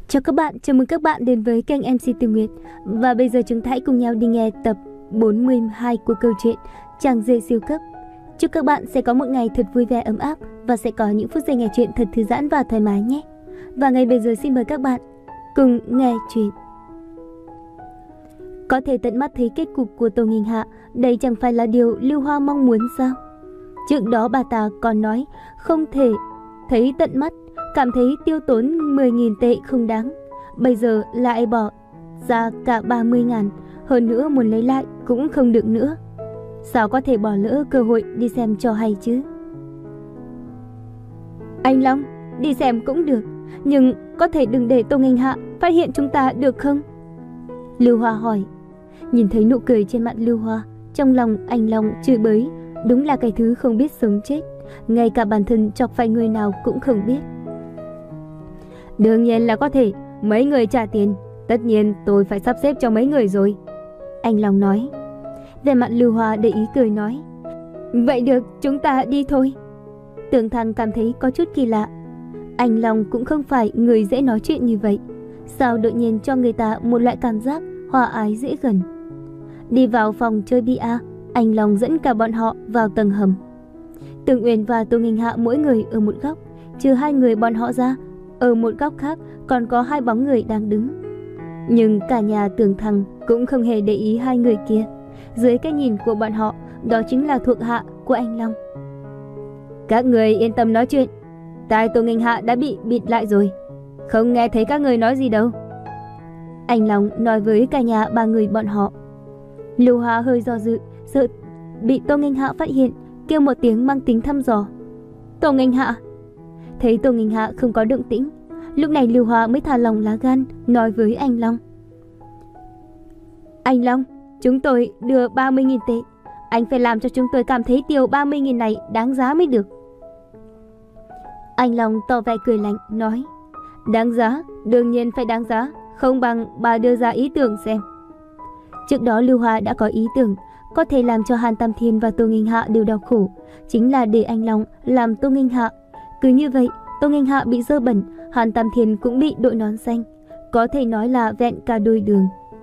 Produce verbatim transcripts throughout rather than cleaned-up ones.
Chào các bạn, chào mừng các bạn đến với kênh em xê Từ Nguyệt. Và bây giờ chúng ta hãy cùng nhau đi nghe tập bốn mươi hai của câu chuyện Chàng rể siêu cấp. Chúc các bạn sẽ có một ngày thật vui vẻ ấm áp và sẽ có những phút giây nghe chuyện thật thư giãn và thoải mái nhé. Và ngay bây giờ xin mời các bạn cùng nghe chuyện. Có thể tận mắt thấy kết cục của Tô Nghinh Hạ, đây chẳng phải là điều Lưu Hoa mong muốn sao? Trước đó bà ta còn nói không thể thấy tận mắt, cảm thấy tiêu tốn mười nghìn tệ không đáng. Bây giờ lại bỏ ra cả ba mươi ngàn, hơn nữa muốn lấy lại cũng không được nữa. Sao có thể bỏ lỡ cơ hội đi xem cho hay chứ? Anh Long, đi xem cũng được, nhưng có thể đừng để Tô Nghinh Hạ phát hiện chúng ta được không? Lưu Hoa hỏi. Nhìn thấy nụ cười trên mặt Lưu Hoa, trong lòng anh Long chửi bới, đúng là cái thứ không biết sống chết, ngay cả bản thân chọc phải người nào cũng không biết. Đương nhiên là có thể, mấy người trả tiền, tất nhiên tôi phải sắp xếp cho mấy người rồi. Anh Long nói. Về mặt Lưu Hoa để ý cười nói. Vậy được, chúng ta đi thôi. Tưởng Thăng cảm thấy có chút kỳ lạ. Anh Long cũng không phải người dễ nói chuyện như vậy, sao đột nhiên cho người ta một loại cảm giác hòa ái dễ gần. Đi vào phòng chơi bia, anh Long dẫn cả bọn họ vào tầng hầm. Tưởng Uyển và Tô Nghinh Hạ mỗi người ở một góc, trừ hai người bọn họ ra, ở một góc khác còn có hai bóng người đang đứng. Nhưng cả nhà Tưởng Thăng cũng không hề để ý hai người kia. Dưới cái nhìn của bọn họ, đó chính là thuộc hạ của anh Long. Các người yên tâm nói chuyện, tai Tô Nghinh Hạ đã bị bịt lại rồi, không nghe thấy các người nói gì đâu. Anh Long nói với cả nhà ba người bọn họ. Lưu Hoa hơi do dự, sợ bị Tô Nghinh Hạ phát hiện, kêu một tiếng mang tính thăm dò. Tô Nghinh Hạ. Thấy Tô Nghinh Hạ không có động tĩnh, lúc này Lưu Hoa mới thả lòng lá gan, nói với anh Long. Anh Long, chúng tôi đưa ba mươi nghìn tệ, anh phải làm cho chúng tôi cảm thấy tiêu ba mươi nghìn này đáng giá mới được. Anh Long tỏ vẻ cười lạnh, nói. Đáng giá, đương nhiên phải đáng giá, không bằng bà đưa ra ý tưởng xem. Trước đó Lưu Hoa đã có ý tưởng, có thể làm cho Hàn Tam Thiên và Tô Nghinh Hạ đều đau khổ, chính là để anh Long làm Tô Nghinh Hạ. Cứ như vậy, Tô Nghinh Hạ bị dơ bẩn, Hàn Tam Thiên cũng bị đội nón xanh, có thể nói là vẹn cả đôi đường.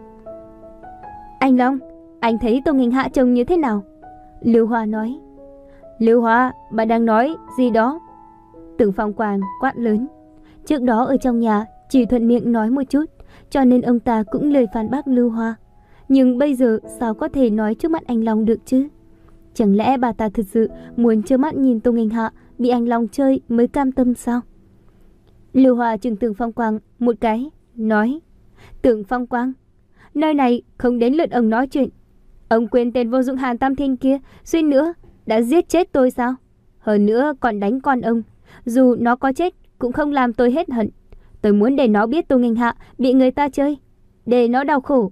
Anh Long, anh thấy Tô Nghinh Hạ trông như thế nào? Lưu Hoa nói. Lưu Hoa, bà đang nói gì đó? Tưởng Phong Quang quát lớn. Trước đó ở trong nhà chỉ thuận miệng nói một chút, cho nên ông ta cũng lời phản bác Lưu Hoa. Nhưng bây giờ sao có thể nói trước mặt anh Long được chứ? Chẳng lẽ bà ta thực sự muốn trơ mắt nhìn Tô Nghinh Hạ bị anh Long chơi mới cam tâm sao? Lưu Hoa trừng Tưởng Phong Quang một cái, nói. Tưởng Phong Quang, nơi này không đến lượt ông nói chuyện. Ông quên tên vô dụng Hàn Tam Thiên kia suýt nữa đã giết chết tôi sao? Hơn nữa còn đánh con ông. Dù nó có chết cũng không làm tôi hết hận. Tôi muốn để nó biết Tô Nghinh Hạ bị người ta chơi, để nó đau khổ.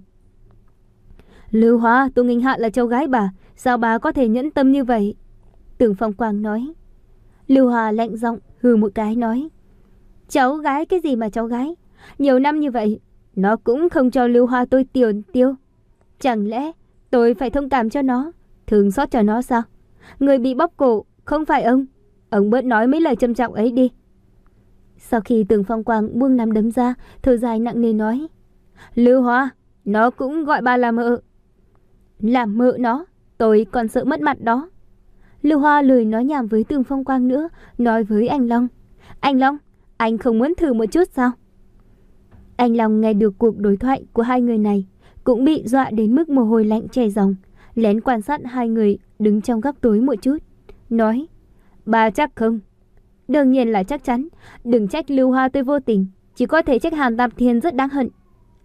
Lưu Hoa, Tô Nghinh Hạ là cháu gái bà, sao bà có thể nhẫn tâm như vậy? Tưởng Phong Quang nói. Lưu Hoa lạnh giọng hừ một cái nói. Cháu gái cái gì mà cháu gái? Nhiều năm như vậy, nó cũng không cho Lưu Hoa tôi tiền tiêu. Chẳng lẽ tôi phải thông cảm cho nó, thương xót cho nó sao? Người bị bóp cổ không phải ông. Ông bớt nói mấy lời châm trọng ấy đi. Sau khi Tưởng Phong Quang buông nắm đấm ra, thở dài nặng nề nói. Lưu Hoa, nó cũng gọi bà là mợ. Làm mợ nó, tôi còn sợ mất mặt đó. Lưu Hoa lười nói nhảm với Tưởng Phong Quang nữa, nói với anh Long. Anh Long, anh không muốn thử một chút sao? Anh Long nghe được cuộc đối thoại của hai người này, cũng bị dọa đến mức mồ hôi lạnh chảy ròng, lén quan sát hai người đứng trong góc tối một chút, nói. Bà chắc không? Đương nhiên là chắc chắn, đừng trách Lưu Hoa tôi vô tình, chỉ có thể trách Hàn Tam Thiên rất đáng hận.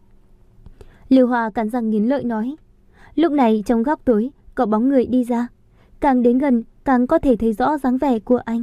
Lưu Hoa cắn răng nghiến lợi nói. Lúc này trong góc tối có bóng người đi ra, càng đến gần càng có thể thấy rõ dáng vẻ của anh.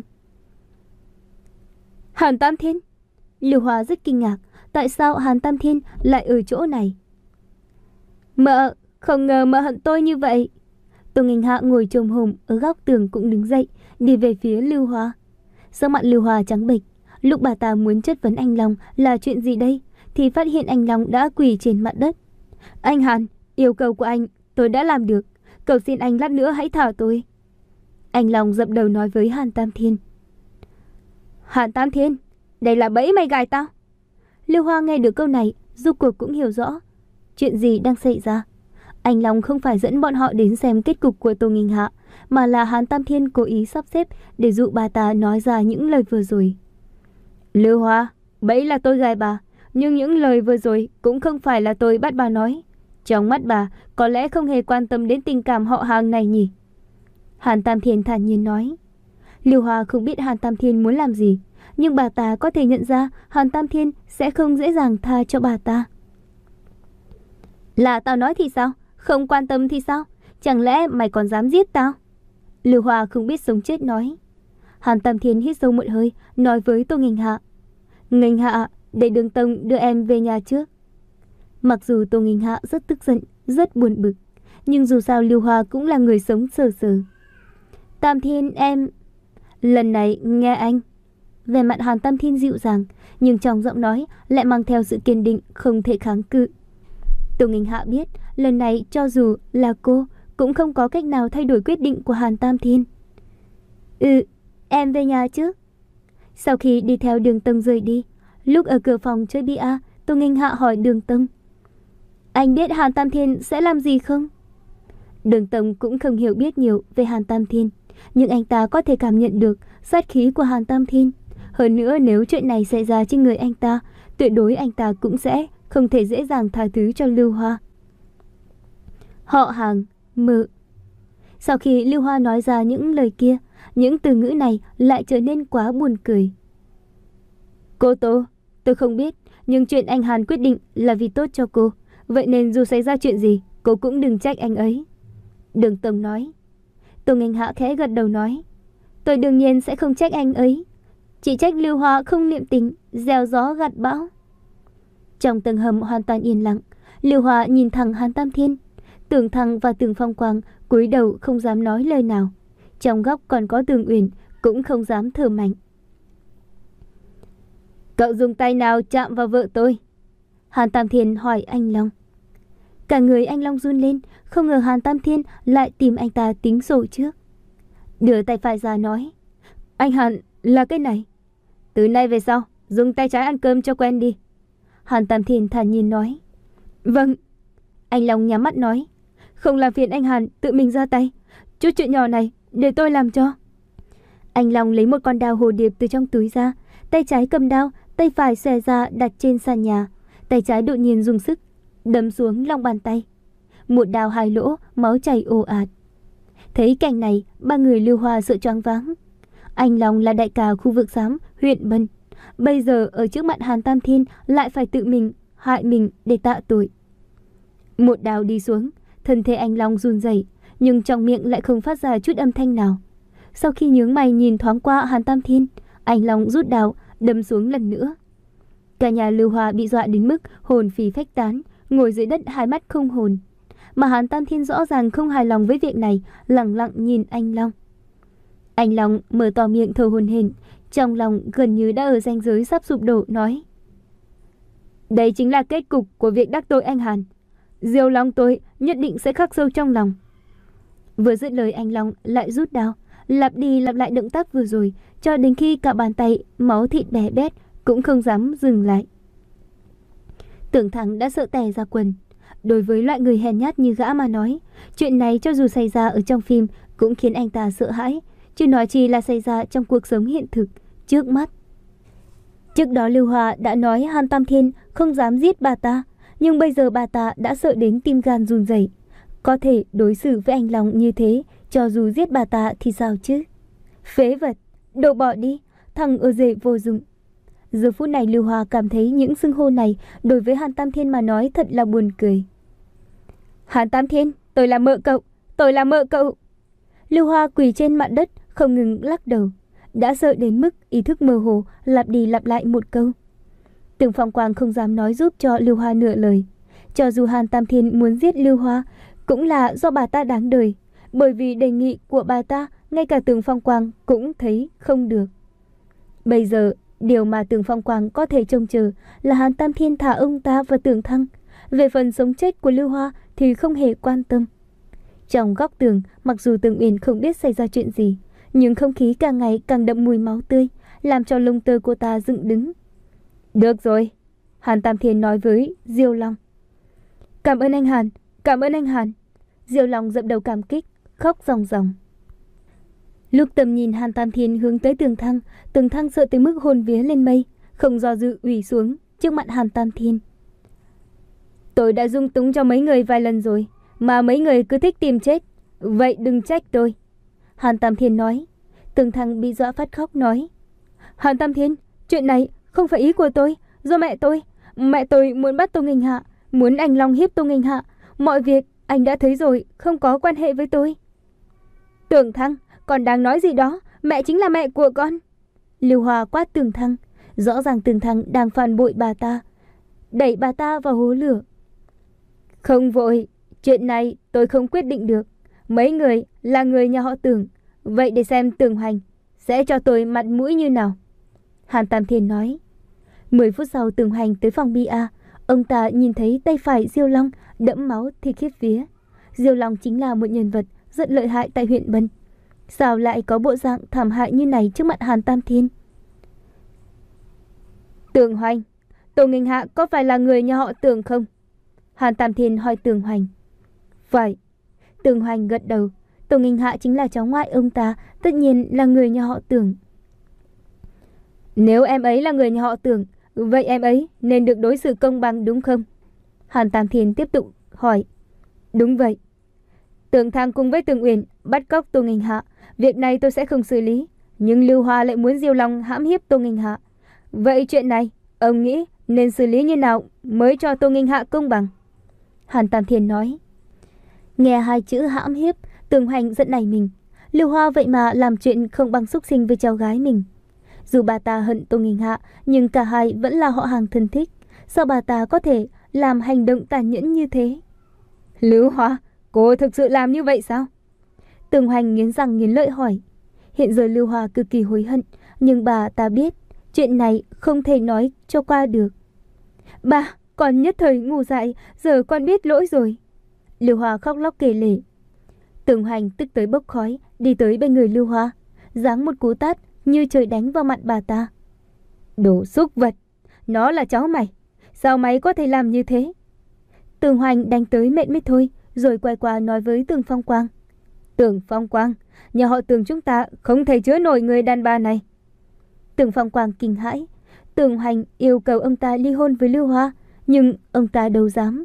Hàn Tam Thiên? Lưu Hoa rất kinh ngạc, tại sao Hàn Tam Thiên lại ở chỗ này? Mợ, không ngờ mợ hận tôi như vậy. Tô Nghinh Hạ ngồi chồm hổm ở góc tường cũng đứng dậy, đi về phía Lưu Hoa. Sắc mặt Lưu Hoa trắng bệch, lúc bà ta muốn chất vấn anh Long là chuyện gì đây, thì phát hiện anh Long đã quỳ trên mặt đất. Anh Hàn, yêu cầu của anh tôi đã làm được, cầu xin anh lát nữa hãy thả tôi. Anh Long dập đầu nói với Hàn Tam Thiên. Hàn Tam Thiên, đây là bẫy mày gài tao. Lưu Hoa nghe được câu này, rốt cuộc cũng hiểu rõ chuyện gì đang xảy ra. Anh Long không phải dẫn bọn họ đến xem kết cục của Tô Nghinh Hạ, mà là Hàn Tam Thiên cố ý sắp xếp để dụ bà ta nói ra những lời vừa rồi. Lưu Hoa, bấy là tôi gài bà, nhưng những lời vừa rồi cũng không phải là tôi bắt bà nói. Trong mắt bà, có lẽ không hề quan tâm đến tình cảm họ hàng này nhỉ? Hàn Tam Thiên thản nhiên nói. Lưu Hoa không biết Hàn Tam Thiên muốn làm gì, nhưng bà ta có thể nhận ra Hàn Tam Thiên sẽ không dễ dàng tha cho bà ta. Là tao nói thì sao? Không quan tâm thì sao? Chẳng lẽ mày còn dám giết tao? Lưu Hoa không biết sống chết nói. Hàn Tam Thiên hít sâu một hơi, nói với Tô Nghinh Hạ. Nghinh Hạ, để Đường Tông đưa em về nhà trước. Mặc dù Tô Nghinh Hạ rất tức giận, rất buồn bực, nhưng dù sao Lưu Hoa cũng là người sống sờ sờ. Tam Thiên em... Lần này nghe anh. Vẻ mặt Hàn Tam Thiên dịu dàng, nhưng trong giọng nói lại mang theo sự kiên định không thể kháng cự. Tô Nghinh Hạ biết lần này cho dù là cô cũng không có cách nào thay đổi quyết định của Hàn Tam Thiên. Ừ, em về nhà chứ. Sau khi đi theo Đường Tông rời đi, lúc ở cửa phòng chơi bia, Tô Nghinh Hạ hỏi Đường Tông. Anh biết Hàn Tam Thiên sẽ làm gì không? Đường Tông cũng không hiểu biết nhiều về Hàn Tam Thiên, nhưng anh ta có thể cảm nhận được sát khí của Hàn Tam Thiên. Hơn nữa nếu chuyện này xảy ra trên người anh ta, tuyệt đối anh ta cũng sẽ không thể dễ dàng tha thứ cho Lưu Hoa. Họ hàng, mợ. Sau khi Lưu Hoa nói ra những lời kia, những từ ngữ này lại trở nên quá buồn cười. Cô Tô, tôi không biết, nhưng chuyện anh Hàn quyết định là vì tốt cho cô. Vậy nên dù xảy ra chuyện gì, cô cũng đừng trách anh ấy. Đường Tông nói. Tô Nghinh Hạ khẽ gật đầu nói. Tôi đương nhiên sẽ không trách anh ấy. Chỉ trách Lưu Hoa không niệm tình, gieo gió gặt bão. Trong tầng hầm hoàn toàn yên lặng, Lưu Hoa nhìn thẳng Hàn Tam Thiên. Tưởng Thăng và Tưởng Phong Quang cúi đầu không dám nói lời nào. Trong góc còn có Tưởng Uyển cũng không dám thở mạnh. Cậu dùng tay nào chạm vào vợ tôi? Hàn Tam Thiên hỏi anh Long. Cả người anh Long run lên, không ngờ Hàn Tam Thiên lại tìm anh ta tính sổ trước. Đưa tay phải ra nói. Anh Hàn, là cái này. Từ nay về sau, dùng tay trái ăn cơm cho quen đi. Hàn Tam Thiên thản nhiên nói. Vâng. Anh Long nhắm mắt nói. Không làm phiền anh Hàn tự mình ra tay. Chút chuyện nhỏ này để tôi làm cho. Anh Long lấy một con đao hồ điệp từ trong túi ra. Tay trái cầm đao, tay phải xòe ra đặt trên sàn nhà. Tay trái đột nhiên dùng sức đâm xuống lòng bàn tay. Một đao hai lỗ, máu chảy ồ ạt. Thấy cảnh này, ba người Lưu Hoa sợ choáng váng. Anh Long là đại ca khu vực xám huyện Bân, bây giờ ở trước mặt Hàn Tam Thiên lại phải tự mình hại mình để tạ tội. Một đao đi xuống, thân thể anh Long run rẩy, nhưng trong miệng lại không phát ra chút âm thanh nào. Sau khi nhướng mày nhìn thoáng qua Hàn Tam Thiên, anh Long rút đao đâm xuống lần nữa. Cả nhà Lưu Hoa bị dọa đến mức hồn phí phách tán, ngồi dưới đất hai mắt không hồn. Mà Hàn Tam Thiên rõ ràng không hài lòng với việc này, lặng lặng nhìn anh Long. Anh Long mở to miệng thở hổn hển, trong lòng gần như đã ở ranh giới sắp sụp đổ, nói: đây chính là kết cục của việc đắc tội anh Hàn. Diêu Long tôi nhất định sẽ khắc sâu trong lòng. Vừa dứt lời, anh Long lại rút đao, lặp đi lặp lại động tác vừa rồi, cho đến khi cả bàn tay máu thịt bè bét cũng không dám dừng lại. Tưởng Thắng đã sợ tè ra quần. Đối với loại người hèn nhát như gã mà nói, chuyện này cho dù xảy ra ở trong phim cũng khiến anh ta sợ hãi, chứ nói chi là xảy ra trong cuộc sống hiện thực trước mắt. Trước đó Lưu Hoa đã nói Hàn Tam Thiên không dám giết bà ta, nhưng bây giờ bà ta đã sợ đến tim gan run rẩy. Có thể đối xử với anh Long như thế, cho dù giết bà ta thì sao chứ? Phế vật, đồ bỏ đi, thằng ở rể vô dụng. Giờ phút này Lưu Hoa cảm thấy những xưng hô này đối với Hàn Tam Thiên mà nói thật là buồn cười. Hàn Tam Thiên, tôi là mợ cậu, tôi là mợ cậu. Lưu Hoa quỳ trên mặt đất không ngừng lắc đầu, đã sợ đến mức ý thức mơ hồ, lặp đi lặp lại một câu. Tưởng Phong Quang không dám nói giúp cho Lưu Hoa nửa lời. Cho dù Hàn Tam Thiên muốn giết Lưu Hoa, cũng là do bà ta đáng đời, bởi vì đề nghị của bà ta ngay cả Tưởng Phong Quang cũng thấy không được. Bây giờ điều mà Tưởng Phong Quang có thể trông chờ là Hàn Tam Thiên thả ông ta và Tưởng Thăng. Về phần sống chết của Lưu Hoa thì không hề quan tâm. Trong góc tường, mặc dù Tưởng Uyển không biết xảy ra chuyện gì, nhưng không khí càng ngày càng đậm mùi máu tươi, làm cho lông tơ cô ta dựng đứng. Được rồi, Hàn Tam Thiên nói với Diêu Long. Cảm ơn anh Hàn, cảm ơn anh Hàn. Diêu Long dập đầu cảm kích, khóc ròng ròng. Lúc tầm nhìn Hàn Tam Thiên hướng tới Tường Thăng, Tường Thăng sợ tới mức hồn vía lên mây, không do dự ủy xuống trước mặt Hàn Tam Thiên. Tôi đã dung túng cho mấy người vài lần rồi, mà mấy người cứ thích tìm chết, vậy đừng trách tôi. Hàn Tam Thiên nói. Tường Thăng bị dọa phát khóc nói. Hàn Tam Thiên, chuyện này không phải ý của tôi, do mẹ tôi. Mẹ tôi muốn bắt Tô Nghinh Hạ, muốn anh Long hiếp Tô Nghinh Hạ. Mọi việc anh đã thấy rồi, không có quan hệ với tôi. Tường Thăng, còn đang nói gì đó, mẹ chính là mẹ của con. Lưu Hoa quát Tường Thăng. Rõ ràng Tường Thăng đang phản bội bà ta, đẩy bà ta vào hố lửa. Không vội, chuyện này tôi không quyết định được. Mấy người là người nhà họ Tường, vậy để xem Tường Hoành sẽ cho tôi mặt mũi như nào. Hàn Tam Thiên nói. Mười phút sau Tường Hoành tới phòng bia. Ông ta nhìn thấy tay phải Diêu Long đẫm máu thì khiếp vía. Diêu Long chính là một nhân vật rất lợi hại tại huyện Bân. Sao lại có bộ dạng thảm hại như này trước mặt Hàn Tam Thiên? Tường Hoành, Tô Nghinh Hạ có phải là người nhà họ Tường không? Hàn Tam Thiên hỏi Tường Hoành. Phải. Tường Hoành gật đầu. Tô Nghinh Hạ chính là cháu ngoại ông ta, tất nhiên là người nhà họ Tường. Nếu em ấy là người nhà họ Tường, vậy em ấy nên được đối xử công bằng đúng không? Hàn Tam Thiên tiếp tục hỏi. Đúng vậy. Tường Thăng cùng với Tường Uyển bắt cóc Tô Nghinh Hạ, việc này tôi sẽ không xử lý, nhưng Lưu Hoa lại muốn Diêu Long hãm hiếp Tô Nghinh Hạ. Vậy chuyện này ông nghĩ nên xử lý như nào mới cho Tô Nghinh Hạ công bằng? Hàn Tam Thiên nói. Nghe hai chữ hãm hiếp, Tường Hoành giận nảy mình. Lưu Hoa vậy mà làm chuyện không bằng xúc sinh với cháu gái mình. Dù bà ta hận Tô Nghinh Hạ, nhưng cả hai vẫn là họ hàng thân thích. Sao bà ta có thể làm hành động tàn nhẫn như thế? Lưu Hoa, cô thực sự làm như vậy sao? Tường Hoành nghiến răng nghiến lợi hỏi. Hiện giờ Lưu Hoa cực kỳ hối hận, nhưng bà ta biết chuyện này không thể nói cho qua được. Bà, con nhất thời ngu dại, giờ con biết lỗi rồi. Lưu Hoa khóc lóc kể lể. Tường Hoành tức tới bốc khói, đi tới bên người Lưu Hoa, giáng một cú tát như trời đánh vào mặt bà ta. Đồ xúc vật, nó là cháu mày, sao mày có thể làm như thế? Tường Hoành đánh tới mệt mới thôi, rồi quay qua nói với Tường Phong Quang. Tường Phong Quang, nhà họ Tường chúng ta không thể chứa nổi người đàn bà này. Tường Phong Quang kinh hãi. Tường Hoành yêu cầu ông ta ly hôn với Lưu Hoa, nhưng ông ta đâu dám.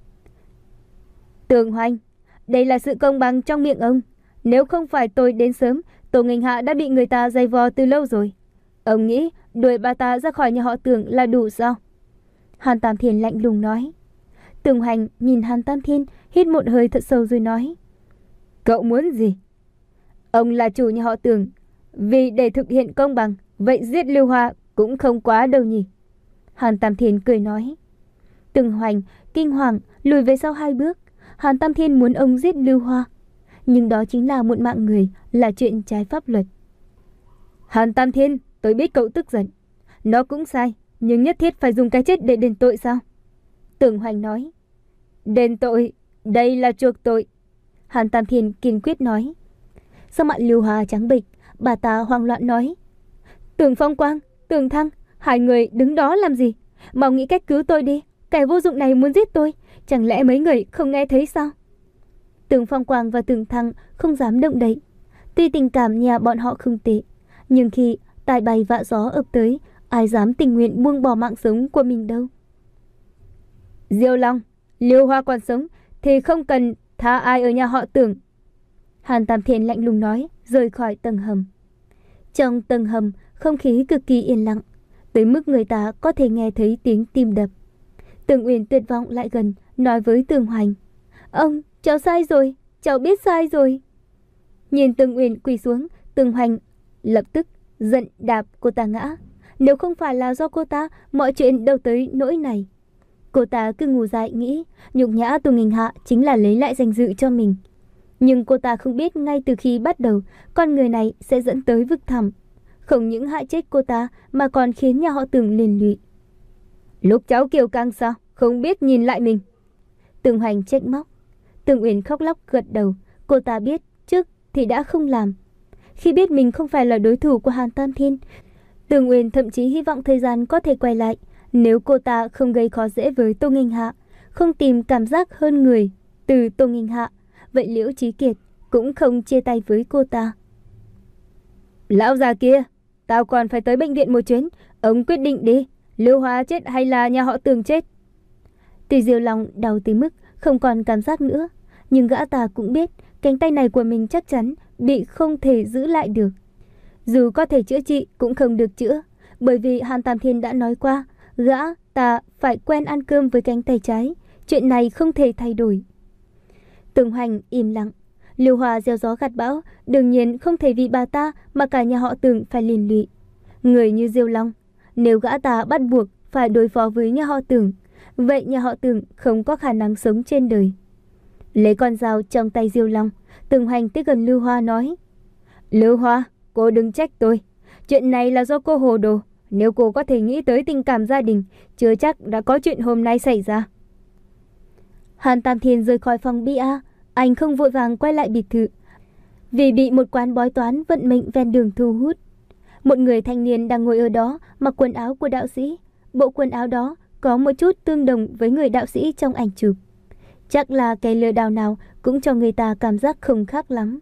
Tường Hoành, đây là sự công bằng trong miệng ông. Nếu không phải tôi đến sớm, Tô Nghinh Hạ đã bị người ta giày vò từ lâu rồi. Ông nghĩ đuổi bà ta ra khỏi nhà họ Tường là đủ sao? Hàn Tam Thiên lạnh lùng nói. Tường Hoành nhìn Hàn Tam Thiên, hít một hơi thật sâu rồi nói. Cậu muốn gì? Ông là chủ nhà họ Tường, vì để thực hiện công bằng, vậy giết Lưu Hoa cũng không quá đâu nhỉ? Hàn Tam Thiên cười nói. Tường Hoành kinh hoàng lùi về sau hai bước. Hàn Tam Thiên muốn ông giết Lưu Hoa, nhưng đó chính là một mạng người, là chuyện trái pháp luật. Hàn Tam Thiên, tôi biết cậu tức giận. Nó cũng sai, nhưng nhất thiết phải dùng cái chết để đền tội sao? Tường Hoành nói. Đền tội, đây là chuộc tội. Hàn Tam Thiên kiên quyết nói. Sắc mặt Lưu Hoa trắng bệch, bà ta hoang loạn nói. Tường Phong Quang, Tường Thăng, hai người đứng đó làm gì? Mau nghĩ cách cứu tôi đi, kẻ vô dụng này muốn giết tôi, chẳng lẽ mấy người không nghe thấy sao? Tường Phong Quang và Tường Thăng không dám động đậy. Tuy tình cảm nhà bọn họ không tệ, nhưng khi tai bay vạ gió ập tới, ai dám tình nguyện buông bỏ mạng sống của mình đâu. Diêu Long, Lưu Hoa còn sống thì không cần tha ai ở nhà họ Tường. Hàn Tam Thiên lạnh lùng nói, rời khỏi tầng hầm. Trong tầng hầm, không khí cực kỳ yên lặng, tới mức người ta có thể nghe thấy tiếng tim đập. Tường Uyển tuyệt vọng lại gần, nói với Tường Hoành. Ông, cháu sai rồi, cháu biết sai rồi. Nhìn Tường Uyển quỳ xuống, Tường Hoành lập tức giận đạp cô ta ngã. Nếu không phải là do cô ta, mọi chuyện đâu tới nỗi này. Cô ta cứ ngu dại nghĩ nhục nhã Tô Nghinh Hạ chính là lấy lại danh dự cho mình. Nhưng cô ta không biết ngay từ khi bắt đầu, con người này sẽ dẫn tới vực thẳm. Không những hại chết cô ta mà còn khiến nhà họ Tường liên lụy. Lúc cháu kiều căng sao, không biết nhìn lại mình. Tường Hoành trách móc. Tường Uyển khóc lóc gật đầu. Cô ta biết trước thì đã không làm. Khi biết mình không phải là đối thủ của Hàn Tam Thiên, Tường Uyển thậm chí hy vọng thời gian có thể quay lại. Nếu cô ta không gây khó dễ với Tô Nghênh Hạ, không tìm cảm giác hơn người từ Tô Nghênh Hạ, vậy Liễu Chí Kiệt cũng không chia tay với cô ta. Lão già kia, tao còn phải tới bệnh viện một chuyến, ông quyết định đi, Lưu Hoa chết hay là nhà họ Tường chết? Tuy Diêu Long đau tới mức không còn cảm giác nữa, nhưng gã ta cũng biết cánh tay này của mình chắc chắn bị không thể giữ lại được. Dù có thể chữa trị cũng không được chữa, bởi vì Hàn Tam Thiên đã nói qua, gã ta phải quen ăn cơm với cánh tay trái, chuyện này không thể thay đổi. Tường Hoành im lặng. Lưu Hoa gieo gió gặt bão, đương nhiên không thể vì bà ta mà cả nhà họ Tường phải liên lụy. Người như Diêu Long, nếu gã ta bắt buộc phải đối phó với nhà họ Tường, vậy nhà họ Tường không có khả năng sống trên đời. Lấy con dao trong tay Diêu Long, Tường Hoành tới gần Lưu Hoa nói: Lưu Hoa, cô đừng trách tôi. Chuyện này là do cô hồ đồ. Nếu cô có thể nghĩ tới tình cảm gia đình, chưa chắc đã có chuyện hôm nay xảy ra. Hàn Tam Thiên rời khỏi phòng bia, anh không vội vàng quay lại biệt thự, vì bị một quán bói toán vận mệnh ven đường thu hút. Một người thanh niên đang ngồi ở đó mặc quần áo của đạo sĩ. Bộ quần áo đó có một chút tương đồng với người đạo sĩ trong ảnh chụp. Chắc là kẻ lừa đảo nào cũng cho người ta cảm giác không khác lắm.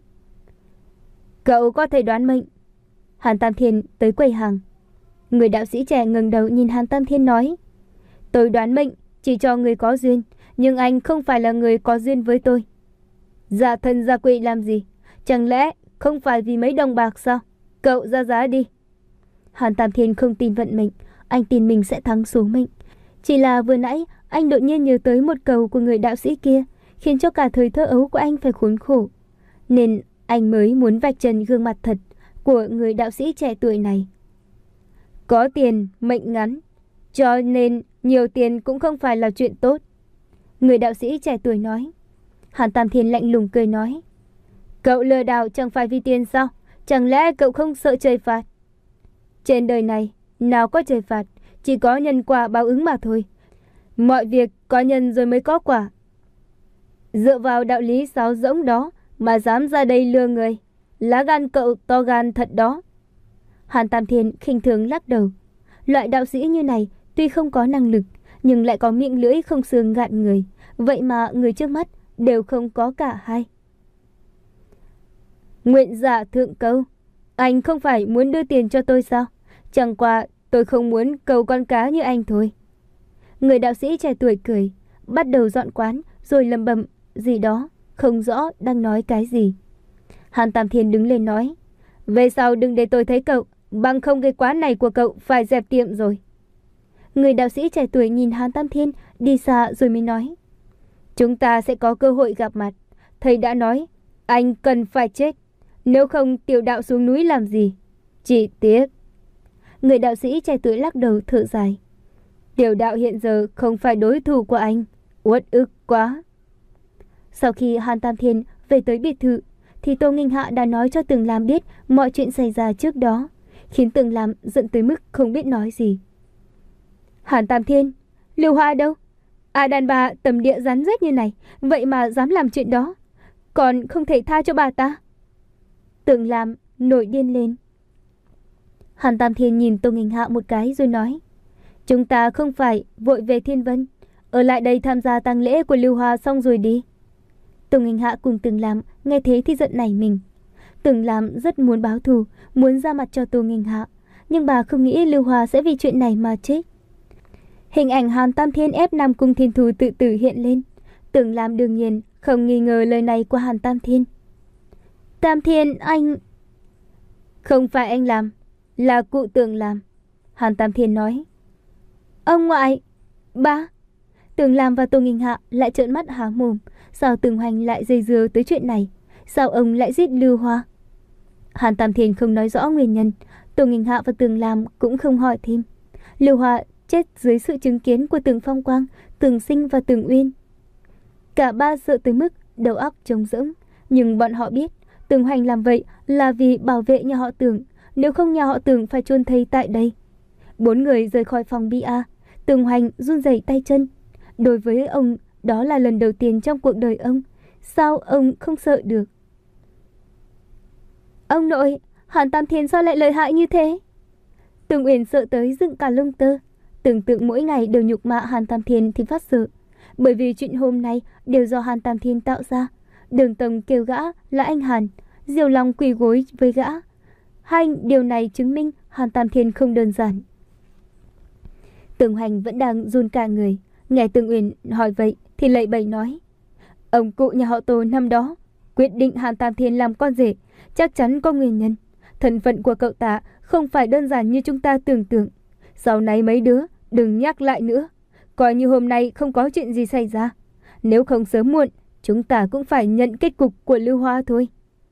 Cậu có thể đoán mệnh. Hàn Tam Thiên tới quầy hàng. Người đạo sĩ trẻ ngẩng đầu nhìn Hàn Tam Thiên nói: Tôi đoán mệnh chỉ cho người có duyên, nhưng anh không phải là người có duyên với tôi. Giả thân giả quỷ làm gì? Chẳng lẽ không phải vì mấy đồng bạc sao? Cậu ra giá đi. Hàn Tam Thiên không tin vận mệnh, anh tin mình sẽ thắng số mệnh. Chỉ là vừa nãy anh đột nhiên nhớ tới một câu của người đạo sĩ kia, khiến cho cả thời thơ ấu của anh phải khốn khổ, nên anh mới muốn vạch trần gương mặt thật của người đạo sĩ trẻ tuổi này. Có tiền mệnh ngắn, cho nên nhiều tiền cũng không phải là chuyện tốt. Người đạo sĩ trẻ tuổi nói. Hàn Tam Thiên lạnh lùng cười nói: Cậu lừa đảo chẳng phải vì tiền sao? Chẳng lẽ cậu không sợ trời phạt? Trên đời này nào có trời phạt, chỉ có nhân quả báo ứng mà thôi. Mọi việc có nhân rồi mới có quả. Dựa vào đạo lý sáo rỗng đó mà dám ra đây lừa người, lá gan cậu to gan thật đó. Hàn Tam Thiên khinh thường lắc đầu. Loại đạo sĩ như này tuy không có năng lực, nhưng lại có miệng lưỡi không xương gạn người. Vậy mà người trước mắt đều không có cả hai. Nguyện giả thượng câu. Anh không phải muốn đưa tiền cho tôi sao? Chẳng qua tôi không muốn cầu con cá như anh thôi. Người đạo sĩ trẻ tuổi cười, bắt đầu dọn quán, rồi lầm bầm gì đó, không rõ đang nói cái gì. Hàn Tam Thiên đứng lên nói: Về sau đừng để tôi thấy cậu, bằng không cái quán này của cậu phải dẹp tiệm rồi. Người đạo sĩ trẻ tuổi nhìn Hàn Tam Thiên đi xa rồi mới nói: Chúng ta sẽ có cơ hội gặp mặt. Thầy đã nói anh cần phải chết, nếu không tiểu đạo xuống núi làm gì? Chỉ tiếc. Người đạo sĩ trẻ tuổi lắc đầu thở dài: Tiểu đạo hiện giờ không phải đối thủ của anh, uất ức quá. Sau khi Hàn Tam Thiên về tới biệt thự, thì Tô Nghênh Hạ đã nói cho Tường Lam biết mọi chuyện xảy ra trước đó, khiến Tường Lam giận tới mức không biết nói gì. Hàn Tam Thiên, Lưu Hoa đâu? À, đàn bà tầm địa rắn rết như này, vậy mà dám làm chuyện đó, còn không thể tha cho bà ta. Tường Lam nổi điên lên. Hàn Tam Thiên nhìn Tô Nghênh Hạ một cái rồi nói: Chúng ta không phải vội về Thiên Vân, ở lại đây tham gia tang lễ của Lưu Hoa xong rồi đi. Tô Nghênh Hạ cùng Tường Lam nghe thế thì giận nảy mình. Tường Lam rất muốn báo thù, muốn ra mặt cho Tô Nghênh Hạ, nhưng bà không nghĩ Lưu Hoa sẽ vì chuyện này mà chết. Hình ảnh Hàn Tam Thiên ép Nam Cung Thiên Thù tự tử hiện lên. Tường Lam đương nhiên không nghi ngờ lời này của Hàn Tam Thiên. Tam Thiên, anh... Không phải anh làm, là cụ Tường làm. Hàn Tam Thiên nói. Ông ngoại, ba. Tường Lam và Tô Nghênh Hạ lại trợn mắt há mồm. Sao Tường Hoành lại dây dưa tới chuyện này? Sao ông lại giết Lưu Hoa? Hàn Tam Thiên không nói rõ nguyên nhân. Tô Nghênh Hạ và Tường Lam cũng không hỏi thêm. Lưu Hoa chết dưới sự chứng kiến của Tường Phong Quang, Tường Sinh và Tường Uyên. Cả ba sợ tới mức đầu óc trống rỗng. Nhưng bọn họ biết Tường Hoành làm vậy là vì bảo vệ nhà họ Tường, nếu không nhà họ Tường phải chôn thây tại đây. Bốn người rời khỏi phòng bia. Tường Hoành run rẩy tay chân. Đối với ông, đó là lần đầu tiên trong cuộc đời ông. Sao ông không sợ được? Ông nội, Hàn Tam Thiên sao lại lợi hại như thế? Tường Uyển sợ tới dựng cả lông tơ. tưởng tượng mỗi ngày đều nhục mạ Hàn Tam Thiên thì phát sợ. Bởi vì chuyện hôm nay đều do Hàn Tam Thiên tạo ra. Đường Tông kêu gã là anh Hàn, Diêu Long quỳ gối với gã. Hai điều này chứng minh Hàn Tam Thiên không đơn giản. Tưởng Hoành vẫn đang run cả người, nghe Tưởng Uyển hỏi vậy thì lạy bẩy nói: ông cụ nhà họ Tô năm đó quyết định Hàn Tam Thiên làm con rể, chắc chắn có nguyên nhân. Thân phận của cậu ta không phải đơn giản như chúng ta tưởng tượng. Sau này mấy đứa đừng nhắc lại nữa, coi như hôm nay không có chuyện gì xảy ra. Nếu không sớm muộn chúng ta cũng phải nhận kết cục của Lưu Hoa thôi.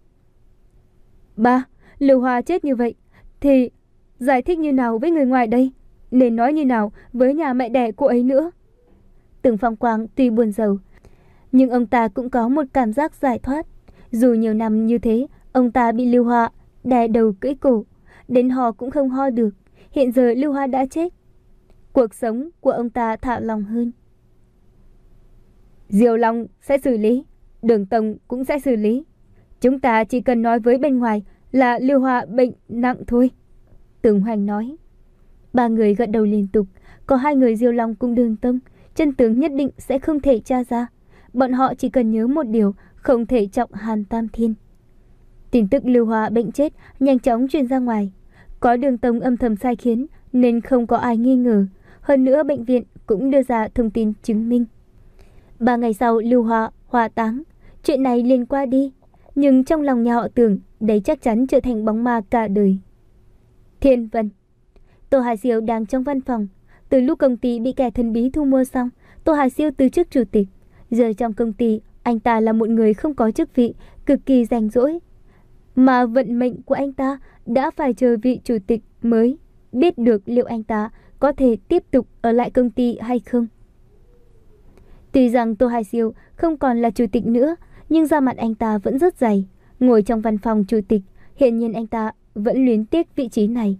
Ba, Lưu Hoa chết như vậy thì giải thích như nào với người ngoài đây? Nên nói như nào với nhà mẹ đẻ cô ấy nữa? Tưởng Phong Quang tuy buồn rầu, nhưng ông ta cũng có một cảm giác giải thoát. Dù nhiều năm như thế, ông ta bị Lưu Hoa đè đầu cưỡi cổ, đến ho cũng không ho được. Hiện giờ Lưu Hoa đã chết, cuộc sống của ông ta thả lòng hơn. Diêu Long sẽ xử lý, Đường Tông cũng sẽ xử lý. Chúng ta chỉ cần nói với bên ngoài là Lưu Hoa bệnh nặng thôi, Tưởng Hoành nói. Ba người gật đầu liên tục. Có hai người Diêu Long cùng Đường Tông, chân tướng nhất định sẽ không thể tra ra. Bọn họ chỉ cần nhớ một điều, không thể trọng Hàn Tam Thiên. Tin tức Lưu Hoa bệnh chết nhanh chóng truyền ra ngoài. Có Đường Tông âm thầm sai khiến nên không có ai nghi ngờ. Hơn nữa bệnh viện cũng đưa ra thông tin chứng minh. Ba ngày sau Lưu Hoa hỏa táng. Chuyện này liền qua đi, nhưng trong lòng nhà họ Tưởng đấy chắc chắn trở thành bóng ma cả đời. Thiên Vân. Tô Hải Siêu đang trong văn phòng. Từ lúc công ty bị kẻ thần bí thu mua xong, Tô Hải Siêu từ chức chủ tịch. Giờ trong công ty, anh ta là một người không có chức vị, cực kỳ rảnh rỗi. Mà vận mệnh của anh ta đã phải chờ vị chủ tịch mới biết được liệu anh ta có thể tiếp tục ở lại công ty hay không. Tuy rằng Tô Hải Siêu không còn là chủ tịch nữa, nhưng da mặt anh ta vẫn rất dày. Ngồi trong văn phòng chủ tịch, hiển nhiên anh ta vẫn luyến tiếc vị trí này.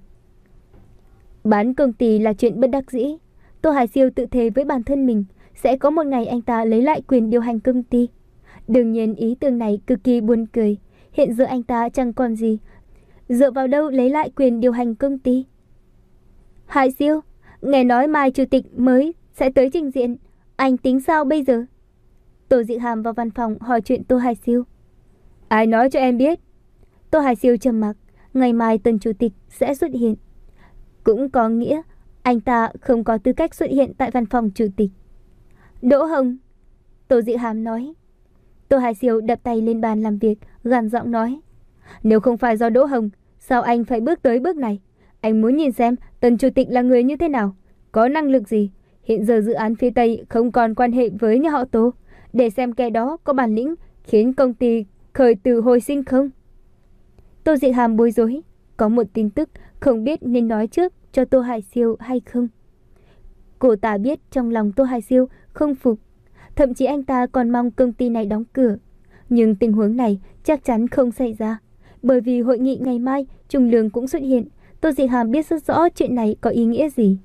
Bán công ty là chuyện bất đắc dĩ. Tô Hải Siêu tự thề với bản thân mình sẽ có một ngày anh ta lấy lại quyền điều hành công ty. Đương nhiên ý tưởng này cực kỳ buồn cười. Hiện giờ anh ta chẳng còn gì, dựa vào đâu lấy lại quyền điều hành công ty? Hải Siêu, nghe nói mai chủ tịch mới sẽ tới trình diện, anh tính sao bây giờ? Tô Dị Hàm vào văn phòng hỏi chuyện Tô Hải Siêu. Ai nói cho em biết? Tô Hải Siêu trầm mặc. Ngày mai tân chủ tịch sẽ xuất hiện, cũng có nghĩa anh ta không có tư cách xuất hiện tại văn phòng chủ tịch. Đỗ Hồng, Tô Dị Hàm nói. Tô Hải Siêu đập tay lên bàn làm việc, gằn giọng nói: nếu không phải do Đỗ Hồng, sao anh phải bước tới bước này? Anh muốn nhìn xem tân chủ tịch là người như thế nào, có năng lực gì. Hiện giờ dự án phía Tây không còn quan hệ với nhà họ Tô, để xem kẻ đó có bản lĩnh khiến công ty khởi tử hồi sinh không. Tô Dị Hàm bối rối, có một tin tức không biết nên nói trước cho Tô Hải Siêu hay không. Cô ta biết trong lòng Tô Hải Siêu không phục, thậm chí anh ta còn mong công ty này đóng cửa. Nhưng tình huống này chắc chắn không xảy ra, bởi vì hội nghị ngày mai Trung Lương cũng xuất hiện. Tô Dị Hàm biết rất rõ chuyện này có ý nghĩa gì.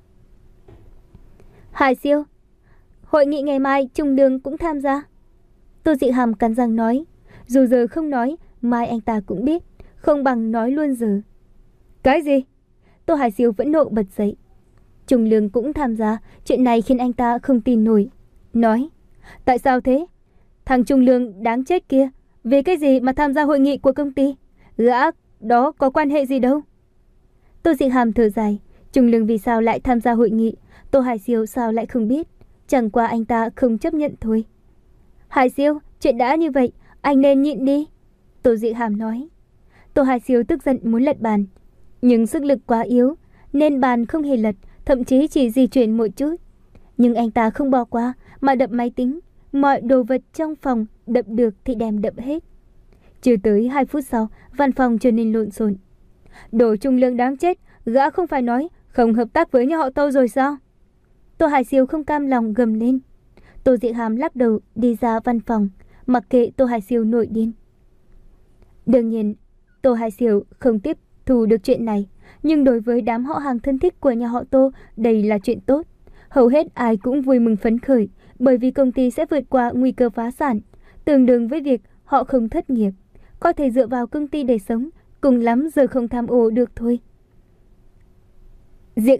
Hải Siêu, hội nghị ngày mai Trung Lương cũng tham gia. Tô Dị Hàm cắn răng nói, dù giờ không nói, mai anh ta cũng biết, không bằng nói luôn giờ. Cái gì? Tô Hải Siêu vẫn nộ bật dậy. Trung Lương cũng tham gia, chuyện này khiến anh ta không tin nổi. Nói, tại sao thế? Thằng Trung Lương đáng chết kia, vì cái gì mà tham gia hội nghị của công ty? Gã đó có quan hệ gì đâu? Tô Dị Hàm thở dài, Trung Lương vì sao lại tham gia hội nghị, Tô Hải Siêu sao lại không biết? Chẳng qua anh ta không chấp nhận thôi. Hải Siêu, chuyện đã như vậy, anh nên nhịn đi. Tô Dị Hàm nói. Tô Hải Siêu tức giận muốn lật bàn, nhưng sức lực quá yếu nên bàn không hề lật, thậm chí chỉ di chuyển một chút. Nhưng anh ta không bỏ qua mà đập máy tính, mọi đồ vật trong phòng đập được thì đem đập hết. Chưa tới hai phút sau, văn phòng trở nên lộn xộn. Đồ Trung Lương đáng chết, gã không phải nói không hợp tác với nhà họ Tô rồi sao? Tô Hải Siêu không cam lòng gầm lên. Tô Dị Hàm lắc đầu đi ra văn phòng, mặc kệ Tô Hải Siêu nổi điên. Đương nhiên, Tô Hải Siêu không tiếp thu được chuyện này, nhưng đối với đám họ hàng thân thích của nhà họ Tô, đây là chuyện tốt. Hầu hết ai cũng vui mừng phấn khởi, bởi vì công ty sẽ vượt qua nguy cơ phá sản, tương đương với việc họ không thất nghiệp, có thể dựa vào công ty để sống, cùng lắm giờ không tham ô được thôi. Diệc Hàm,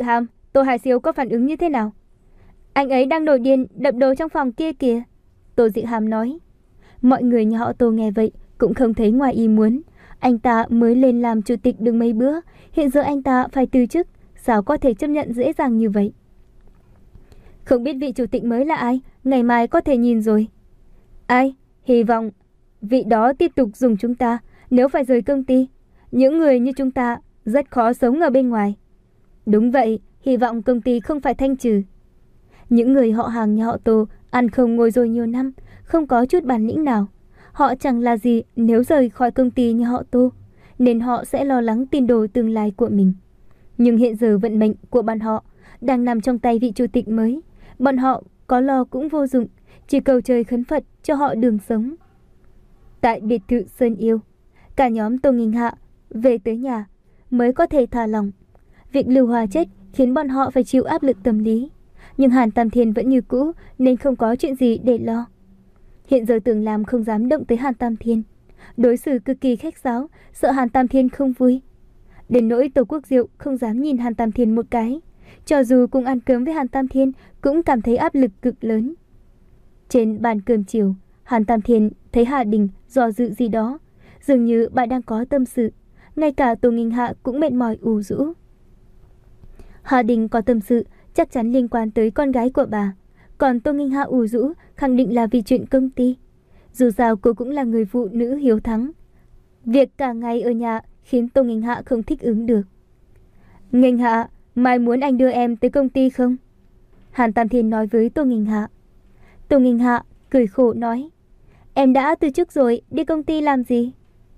Tô Hải Siêu có phản ứng như thế nào? Anh ấy đang nổi điên đập đồ trong phòng kia kìa, Tô Dị Hàm nói. Mọi người nhà họ Tô nghe vậy cũng không thấy ngoài ý muốn. Anh ta mới lên làm chủ tịch được mấy bữa, hiện giờ anh ta phải từ chức, sao có thể chấp nhận dễ dàng như vậy? Không biết vị chủ tịch mới là ai, ngày mai có thể nhìn rồi. Ai? Hy vọng vị đó tiếp tục dùng chúng ta. Nếu phải rời công ty, những người như chúng ta rất khó sống ở bên ngoài. Đúng vậy, hy vọng công ty không phải thanh trừ. Những người họ hàng nhà họ Tô ăn không ngồi rồi nhiều năm, không có chút bản lĩnh nào. Họ chẳng là gì nếu rời khỏi công ty nhà họ Tô, nên họ sẽ lo lắng tin đồn tương lai của mình. Nhưng hiện giờ vận mệnh của bọn họ đang nằm trong tay vị chủ tịch mới. Bọn họ có lo cũng vô dụng, chỉ cầu trời khấn Phật cho họ đường sống. Tại biệt thự Sơn Yêu, cả nhóm Tô Nghinh Hạ về tới nhà mới có thể thả lỏng. Việc Lưu Hòa chết khiến bọn họ phải chịu áp lực tâm lý, nhưng Hàn Tam Thiên vẫn như cũ nên không có chuyện gì để lo. Hiện giờ Tưởng Lam không dám động tới Hàn Tam Thiên, đối xử cực kỳ khách sáo, sợ Hàn Tam Thiên không vui. Đến nỗi Tô Quốc Diệu không dám nhìn Hàn Tam Thiên một cái, cho dù cùng ăn cơm với Hàn Tam Thiên cũng cảm thấy áp lực cực lớn. Trên bàn cơm chiều, Hàn Tam Thiên thấy Hà Đình do dự gì đó, dường như bà đang có tâm sự. Ngay cả Tô Nghinh Hạ cũng mệt mỏi ù rũ. Hà Đình có tâm sự chắc chắn liên quan tới con gái của bà, còn Tô Nghinh Hạ ù rũ khẳng định là vì chuyện công ty. Dù sao cô cũng là người phụ nữ hiếu thắng. Việc cả ngày ở nhà khiến Tô Nghinh Hạ không thích ứng được. Nghinh Hạ, mai muốn anh đưa em tới công ty không? Hàn Tam Thiên nói với Tô Nghinh Hạ. Tô Nghinh Hạ cười khổ nói, em đã từ chức rồi, đi công ty làm gì?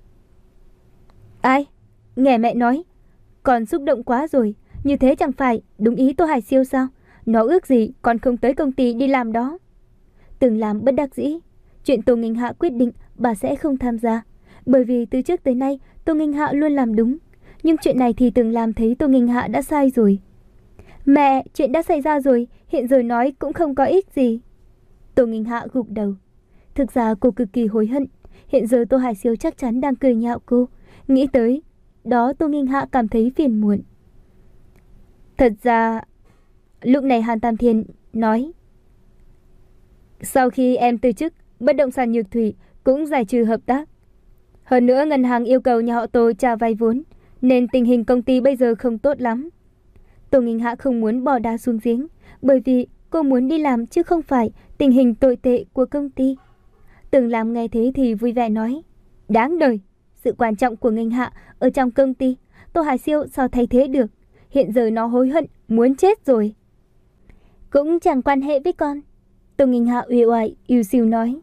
Ai? Nghe mẹ nói. Còn xúc động quá rồi, như thế chẳng phải đúng ý Tô Hải Siêu sao? Nó ước gì còn không tới công ty đi làm đó. Từng làm bất đắc dĩ, chuyện Tô Nghinh Hạ quyết định bà sẽ không tham gia, bởi vì từ trước tới nay Tô Nghinh Hạ luôn làm đúng. Nhưng chuyện này thì Từng làm thấy Tô Nghinh Hạ đã sai rồi. Mẹ, chuyện đã xảy ra rồi, hiện giờ nói cũng không có ích gì. Tô Nghinh Hạ gục đầu. Thực ra cô cực kỳ hối hận. Hiện giờ Tô Hải Siêu chắc chắn đang cười nhạo cô. Nghĩ tới đó, Tô Nghinh Hạ cảm thấy phiền muộn. Thật ra, lúc này Hàn Tam Thiên nói, sau khi em từ chức, bất động sản Nhược Thủy cũng giải trừ hợp tác. Hơn nữa ngân hàng yêu cầu nhà họ Tô trả vay vốn, nên tình hình công ty bây giờ không tốt lắm. Tô Nghinh Hạ không muốn bỏ đá xuống giếng, bởi vì cô muốn đi làm chứ không phải tình hình tồi tệ của công ty. Từng làm nghe thế thì vui vẻ nói, đáng đời, sự quan trọng của Nghinh Hạ ở trong công ty, Tô Hải Siêu sao thay thế được. Hiện giờ nó hối hận, muốn chết rồi. Cũng chẳng quan hệ với con, Tô Nghinh Hạ uể oải yêu siêu nói.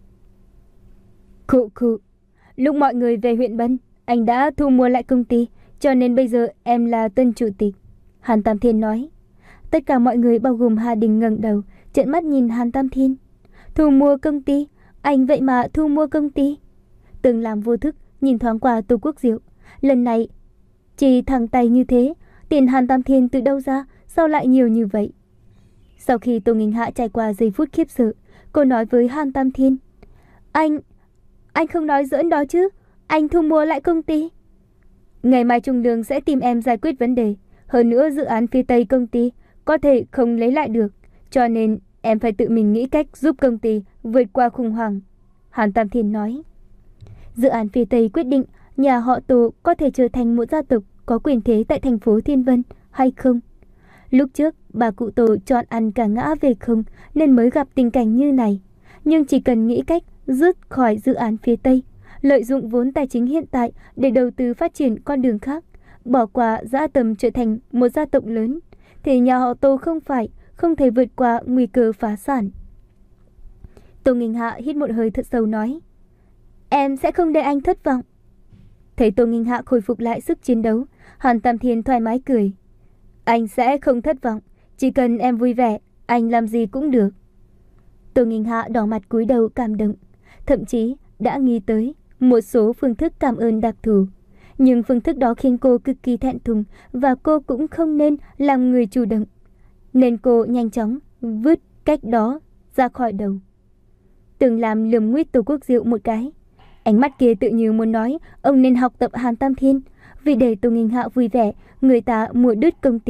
Khụ khụ, lúc mọi người về huyện Bân, anh đã thu mua lại công ty, cho nên bây giờ em là tân chủ tịch, Hàn Tam Thiên nói. Tất cả mọi người bao gồm Hà Đình ngẩng đầu, trợn mắt nhìn Hàn Tam Thiên. Thu mua công ty? Anh vậy mà thu mua công ty? Từng làm vô thức nhìn thoáng qua Tô Quốc Diệu. Lần này chỉ thẳng tay như thế, tiền Hàn Tam Thiên từ đâu ra, sao lại nhiều như vậy? Sau khi Tô Nghinh Hạ trải qua giây phút khiếp sợ, cô nói với Hàn Tam Thiên, Anh, anh không nói giỡn đó chứ? Anh thu mua lại công ty? Ngày mai Trung Lương sẽ tìm em giải quyết vấn đề. Hơn nữa dự án phía Tây công ty có thể không lấy lại được, cho nên em phải tự mình nghĩ cách giúp công ty vượt qua khủng hoảng, Hàn Tam Thiên nói. Dự án phía Tây quyết định nhà họ Tô có thể trở thành một gia tộc có quyền thế tại thành phố Thiên Vân hay không. Lúc trước bà cụ Tô chọn ăn cả ngã về không nên mới gặp tình cảnh như này. Nhưng chỉ cần nghĩ cách rút khỏi dự án phía Tây, lợi dụng vốn tài chính hiện tại để đầu tư phát triển con đường khác, bỏ qua dã tâm trở thành một gia tộc lớn, thì nhà họ Tô không phải không thể vượt qua nguy cơ phá sản. Tô Nghinh Hạ hít một hơi thật sâu nói, em sẽ không để anh thất vọng. Thấy Tô Nghinh Hạ khôi phục lại sức chiến đấu, Hàn Tam Thiên thoải mái cười, anh sẽ không thất vọng, chỉ cần em vui vẻ, anh làm gì cũng được. Tô Nghinh Hạ đỏ mặt cúi đầu cảm động, thậm chí đã nghĩ tới một số phương thức cảm ơn đặc thù. Nhưng phương thức đó khiến cô cực kỳ thẹn thùng, và cô cũng không nên làm người chủ động, nên cô nhanh chóng vứt cách đó ra khỏi đầu. Từng làm lườm nguyết Tô Quốc Diệu một cái, ánh mắt kia tự như muốn nói ông nên học tập Hàn Tam Thiên. Vì để Tô Nghinh Hạ vui vẻ, người ta mua đứt công ty,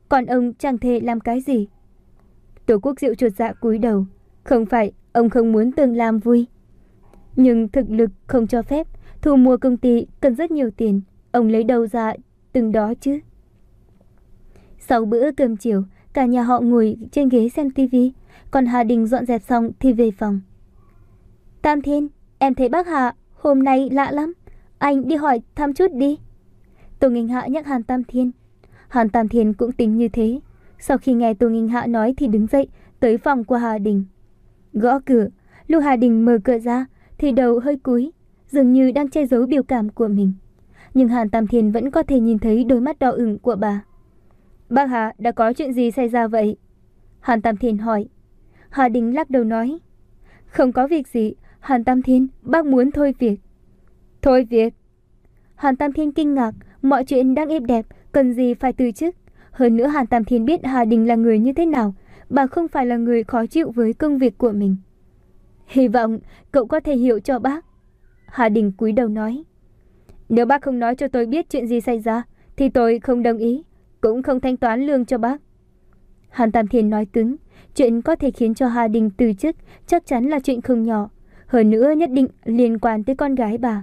còn ông chẳng thể làm cái gì. Tô Quốc Diệu chột dạ cúi đầu. Không phải ông không muốn Tường Lam vui, nhưng thực lực không cho phép. Thu mua công ty cần rất nhiều tiền, ông lấy đâu ra từng đó chứ. Sau bữa cơm chiều, cả nhà họ ngồi trên ghế xem tivi, còn Hà Đình dọn dẹp xong thì về phòng. Tam Thiên, em thấy bác Hà hôm nay lạ lắm, anh đi hỏi thăm chút đi. Tô Nghinh Hạ nhắc Hàn Tam Thiên. Hàn Tam Thiên cũng tính như thế. Sau khi nghe Tô Nghinh Hạ nói thì đứng dậy tới phòng của Hà Đình. Gõ cửa. Lúc Hà Đình mở cửa ra thì đầu hơi cúi, dường như đang che giấu biểu cảm của mình. Nhưng Hàn Tam Thiên vẫn có thể nhìn thấy đôi mắt đỏ ửng của bà. Bác Hà, đã có chuyện gì xảy ra vậy? Hàn Tam Thiên hỏi. Hà Đình lắc đầu nói. Không có việc gì, Hàn Tam Thiên, bác muốn thôi việc. Thôi việc? Hàn Tam Thiên kinh ngạc, mọi chuyện đang êm đẹp, cần gì phải từ chức. Hơn nữa Hàn Tam Thiên biết Hà Đình là người như thế nào, bà không phải là người khó chịu với công việc của mình. Hy vọng cậu có thể hiểu cho bác. Hà Đình cúi đầu nói. Nếu bác không nói cho tôi biết chuyện gì xảy ra thì tôi không đồng ý, cũng không thanh toán lương cho bác. Hàn Tam Thiên nói cứng. Chuyện có thể khiến cho Hà Đình từ chức chắc chắn là chuyện không nhỏ, hơn nữa nhất định liên quan tới con gái bà.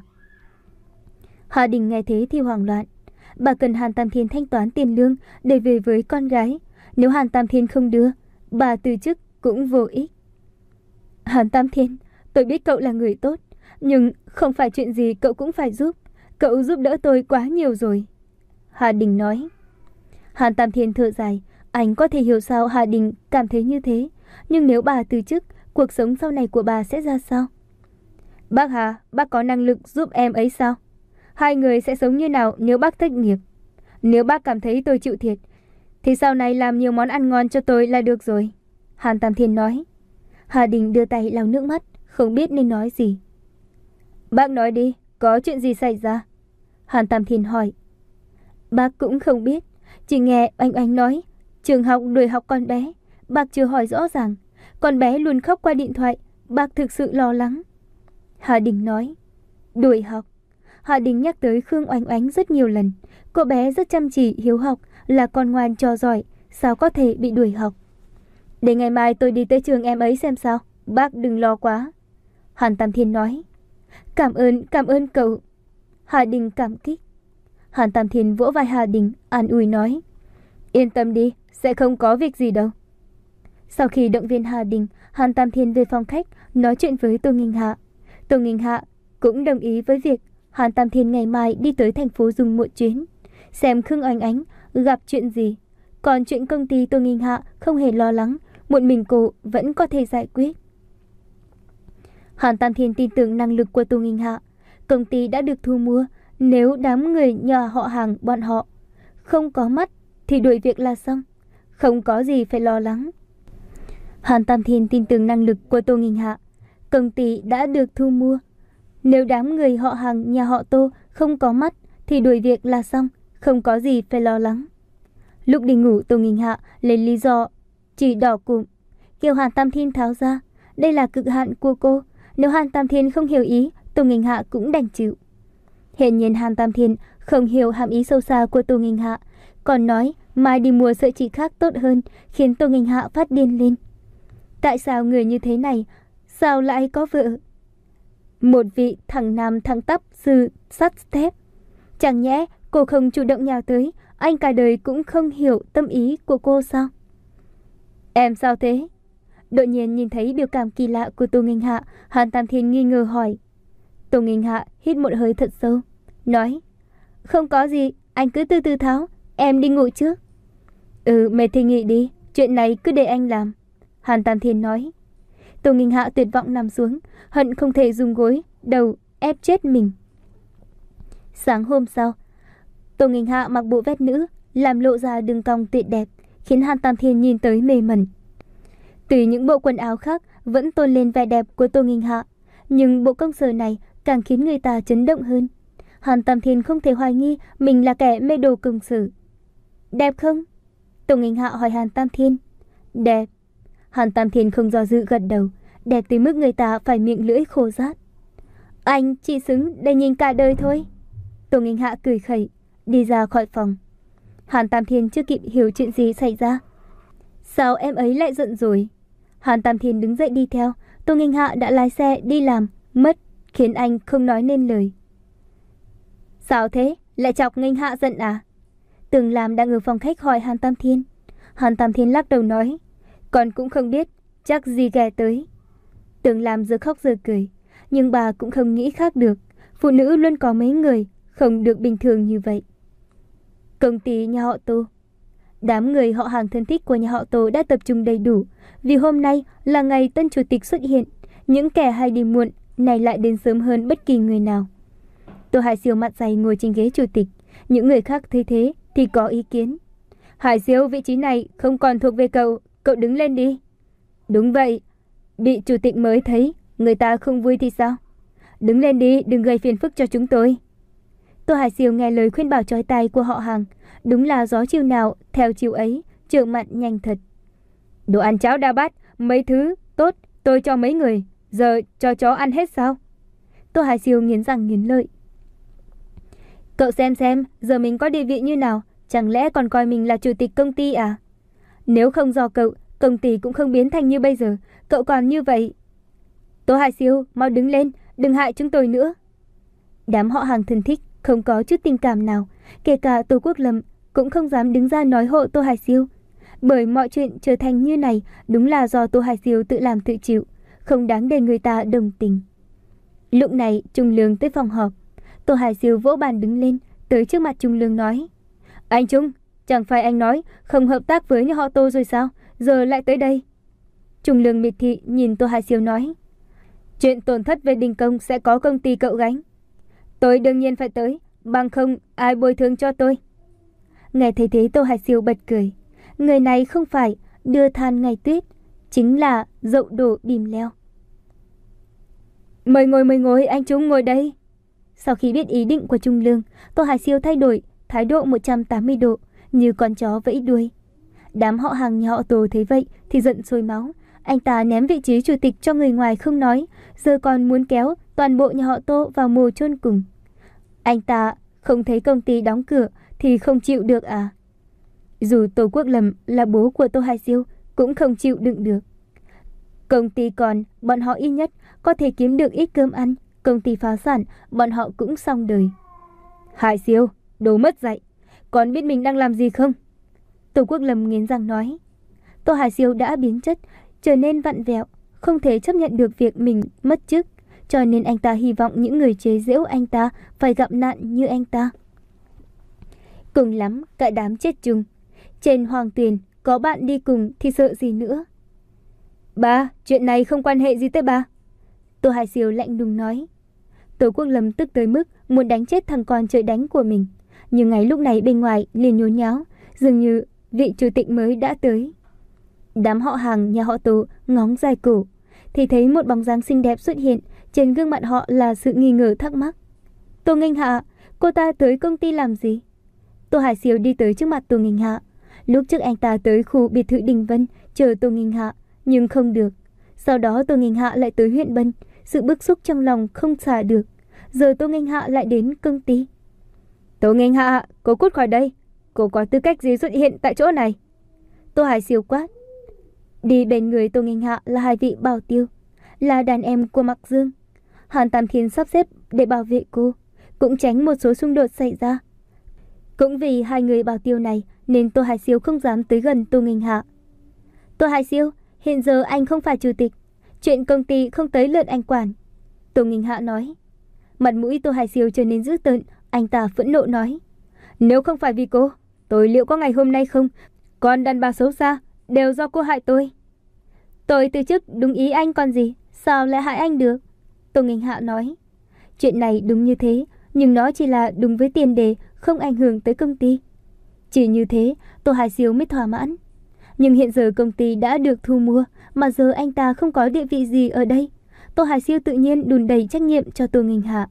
Hà Đình nghe thế thì hoảng loạn. Bà cần Hàn Tam Thiên thanh toán tiền lương để về với con gái. Nếu Hàn Tam Thiên không đưa, bà từ chức cũng vô ích. Hàn Tam Thiên, tôi biết cậu là người tốt, nhưng không phải chuyện gì cậu cũng phải giúp. Cậu giúp đỡ tôi quá nhiều rồi. Hà Đình nói. Hàn Tam Thiên thở dài. Anh có thể hiểu sao Hà Đình cảm thấy như thế. Nhưng nếu bà từ chức, cuộc sống sau này của bà sẽ ra sao? Bác Hà, bác có năng lực giúp em ấy sao? Hai người sẽ sống như nào nếu bác thất nghiệp? Nếu bác cảm thấy tôi chịu thiệt thì sau này làm nhiều món ăn ngon cho tôi là được rồi. Hàn Tam Thiên nói. Hà Đình đưa tay lau nước mắt, không biết nên nói gì. Bác nói đi, có chuyện gì xảy ra? Hàn Tam Thiên hỏi. Bác cũng không biết, chỉ nghe anh anh nói trường học đuổi học con bé. Bác chưa hỏi rõ ràng. Con bé luôn khóc qua điện thoại. Bác thực sự lo lắng. Hà Đình nói. Đuổi học? Hà Đình nhắc tới Khương Oánh Oánh rất nhiều lần. Cô bé rất chăm chỉ, hiếu học, là con ngoan trò giỏi, sao có thể bị đuổi học? Để ngày mai tôi đi tới trường em ấy xem sao. Bác đừng lo quá. Hàn Tam Thiên nói. Cảm ơn, cảm ơn cậu. Hà Đình cảm kích. Hàn Tam Thiên vỗ vai Hà Đình, an ủi nói. Yên tâm đi, sẽ không có việc gì đâu. Sau khi động viên Hà Đình, Hàn Tam Thiên về phòng khách nói chuyện với Tô Nghinh Hạ. Tô Nghinh Hạ cũng đồng ý với việc Hàn Tam Thiên ngày mai đi tới thành phố dùng một chuyến, xem Khương Oánh Oánh gặp chuyện gì. Còn chuyện công ty Tô Nghinh Hạ không hề lo lắng, một mình cô vẫn có thể giải quyết. Hàn Tam Thiên tin tưởng năng lực của Tô Nghinh Hạ. Công ty đã được thu mua, nếu đám người nhà họ Hàng bọn họ không có mắt thì đuổi việc là xong, không có gì phải lo lắng. Hàn Tam Thiên tin tưởng năng lực của Tô Nghinh Hạ. Công ty đã được thu mua, nếu đám người họ Hàng nhà họ Tô không có mắt thì đuổi việc là xong, không có gì phải lo lắng. Lúc đi ngủ, Tô Nghinh Hạ lấy lý do chỉ đỏ cụm, kêu Hàn Tam Thiên tháo ra. Đây là cực hạn của cô. Nếu Hàn Tam Thiên không hiểu ý, Tô Nghinh Hạ cũng đành chịu. Hiển nhiên Hàn Tam Thiên không hiểu hàm ý sâu xa của Tô Nghinh Hạ, còn nói mai đi mua sợi chỉ khác tốt hơn, khiến Tô Nghinh Hạ phát điên lên. Tại sao người như thế này, sao lại có vợ? Một vị thằng nam thằng tắp sư sắt thép. Chẳng nhẽ cô không chủ động nhào tới, anh cả đời cũng không hiểu tâm ý của cô sao? Em sao thế? Đột nhiên nhìn thấy biểu cảm kỳ lạ của Tô Nghinh Hạ, Hàn Tam Thiên nghi ngờ hỏi. Tô Nghinh Hạ hít một hơi thật sâu, nói. Không có gì, anh cứ từ từ tháo, em đi ngủ trước. Ừ, mệt thì nghỉ đi, chuyện này cứ để anh làm. Hàn Tam Thiên nói. Tô Nghinh Hạ tuyệt vọng nằm xuống, hận không thể dùng gối đầu ép chết mình. Sáng hôm sau, Tô Nghinh Hạ mặc bộ vest nữ, làm lộ ra đường cong tuyệt đẹp, khiến Hàn Tam Thiên nhìn tới mê mẩn. Tùy những bộ quần áo khác vẫn tôn lên vẻ đẹp của Tô Nghinh Hạ, nhưng bộ công sở này càng khiến người ta chấn động hơn. Hàn Tam Thiên không thể hoài nghi mình là kẻ mê đồ công sở. Đẹp không? Tô Nghinh Hạ hỏi Hàn Tam Thiên. Đẹp. Hàn Tam Thiên không do dự gật đầu. Đẹp tới mức người ta phải miệng lưỡi khô rát. Anh chỉ xứng để nhìn cả đời thôi. Tô Nghinh Hạ cười khẩy, đi ra khỏi phòng. Hàn Tam Thiên chưa kịp hiểu chuyện gì xảy ra. Sao em ấy lại giận rồi? Hàn Tam Thiên đứng dậy đi theo. Tô Nghênh Hạ đã lái xe đi làm mất, khiến anh không nói nên lời. Sao thế? Lại chọc Nghênh Hạ giận à? Tường Lam đang ở phòng khách hỏi Hàn Tam Thiên. Hàn Tam Thiên lắc đầu nói, con cũng không biết, chắc gì ghé tới. Tường Lam giờ khóc giờ cười, nhưng bà cũng không nghĩ khác được. Phụ nữ luôn có mấy người, không được bình thường như vậy. Công ty nhà họ Tô. Đám người họ hàng thân thích của nhà họ Tô đã tập trung đầy đủ, vì hôm nay là ngày tân chủ tịch xuất hiện. Những kẻ hay đi muộn này lại đến sớm hơn bất kỳ người nào. Tô Hải Siêu mặt dày ngồi trên ghế chủ tịch. Những người khác thấy thế thì có ý kiến. Hải Siêu, vị trí này không còn thuộc về cậu, cậu đứng lên đi. Đúng vậy, bị chủ tịch mới thấy, người ta không vui thì sao? Đứng lên đi, đừng gây phiền phức cho chúng tôi. Tô Hải Siêu nghe lời khuyên bảo chói tai của họ hàng. Đúng là gió chiều nào theo chiều ấy, trưởng mặn nhanh thật. Đồ ăn cháo đa bát, mấy thứ tốt tôi cho mấy người, giờ cho chó ăn hết sao? Tô Hải Siêu nghiến răng nghiến lợi. Cậu xem xem, giờ mình có địa vị như nào, chẳng lẽ còn coi mình là chủ tịch công ty à? Nếu không do cậu, công ty cũng không biến thành như bây giờ, cậu còn như vậy. Tô Hải Siêu, mau đứng lên, đừng hại chúng tôi nữa. Đám họ hàng thân thích không có chút tình cảm nào, kể cả Tô Quốc Lâm cũng không dám đứng ra nói hộ Tô Hải Siêu. Bởi mọi chuyện trở thành như này đúng là do Tô Hải Siêu tự làm tự chịu, không đáng để người ta đồng tình. Lúc này Trung Lương tới phòng họp. Tô Hải Siêu vỗ bàn đứng lên, tới trước mặt Trung Lương nói, anh Trung, chẳng phải anh nói không hợp tác với nhà họ Tô rồi sao, giờ lại tới đây? Trung Lương miệt thị nhìn Tô Hải Siêu nói, chuyện tổn thất về đình công sẽ có công ty cậu gánh. Tôi đương nhiên phải tới, bằng không ai bồi thường cho tôi. Nghe thấy thế Tô Hải Siêu bật cười. Người này không phải đưa than ngày tuyết, chính là dậu đổ bìm leo. Mời ngồi mời ngồi, anh Trung ngồi đây. Sau khi biết ý định của Trung Lương, Tô Hải Siêu thay đổi thái độ một trăm tám mươi độ, như con chó vẫy đuôi. Đám họ hàng nhà họ Tô thấy vậy thì giận sôi máu. Anh ta ném vị trí chủ tịch cho người ngoài không nói, giờ còn muốn kéo toàn bộ nhà họ Tô vào mồ chôn cùng. Anh ta không thấy công ty đóng cửa thì không chịu được à? Dù Tô Quốc Lâm là bố của Tô Hải Siêu cũng không chịu đựng được. Công ty còn, bọn họ ít nhất có thể kiếm được ít cơm ăn. Công ty phá sản, bọn họ cũng xong đời. Hải Siêu, đồ mất dạy, còn biết mình đang làm gì không? Tô Quốc Lâm nghiến răng nói. Tô Hải Siêu đã biến chất, trở nên vặn vẹo, không thể chấp nhận được việc mình mất chức, cho nên anh ta hy vọng những người chế giễu anh ta phải gặp nạn như anh ta. Cùng lắm, cả đám chết chung. Trên hoàng tuyền, có bạn đi cùng thì sợ gì nữa? Ba, chuyện này không quan hệ gì tới ba. Tô Hải Siêu lạnh lùng nói. Tô Quốc Lâm tức tới mức muốn đánh chết thằng con trời đánh của mình. Nhưng ngay lúc này bên ngoài liền nhốn nháo, dường như vị chủ tịch mới đã tới. Đám họ hàng nhà họ Tô ngóng dài cổ, thì thấy một bóng dáng xinh đẹp xuất hiện. Trên gương mặt họ là sự nghi ngờ thắc mắc. Tô Nghênh Hạ, cô ta tới công ty làm gì? Tô Hải Siêu đi tới trước mặt Tô Nghênh Hạ. Lúc trước anh ta tới khu biệt thự Đình Vân chờ Tô Nghênh Hạ, nhưng không được. Sau đó Tô Nghênh Hạ lại tới huyện Bân, sự bức xúc trong lòng không xả được. Giờ Tô Nghênh Hạ lại đến công ty. Tô Nghênh Hạ, cô cút khỏi đây. Cô có tư cách gì xuất hiện tại chỗ này? Tô Hải Siêu quát. Đi bên người Tô Nghênh Hạ là hai vị bảo tiêu, là đàn em của Mạc Dương. Hàn Tam Thiên sắp xếp để bảo vệ cô, cũng tránh một số xung đột xảy ra. Cũng vì hai người bảo tiêu này nên Tô Hải Siêu không dám tới gần Tô Nghênh Hạ. Tô Hải Siêu, hiện giờ anh không phải chủ tịch, chuyện công ty không tới lượt anh quản. Tô Nghênh Hạ nói. Mặt mũi Tô Hải Siêu trở nên dữ tợn, anh ta phẫn nộ nói. Nếu không phải vì cô, tôi liệu có ngày hôm nay không? Còn đàn bà xấu xa, đều do cô hại tôi. Tôi từ chức đúng ý anh còn gì, sao lại hại anh được? Tô Nghênh Hạ nói. Chuyện này đúng như thế, nhưng nó chỉ là đúng với tiền đề, không ảnh hưởng tới công ty. Chỉ như thế, Tô Hải Siêu mới thỏa mãn. Nhưng hiện giờ công ty đã được thu mua, mà giờ anh ta không có địa vị gì ở đây. Tô Hải Siêu tự nhiên đùn đầy trách nhiệm cho Tô Nghênh Hạ.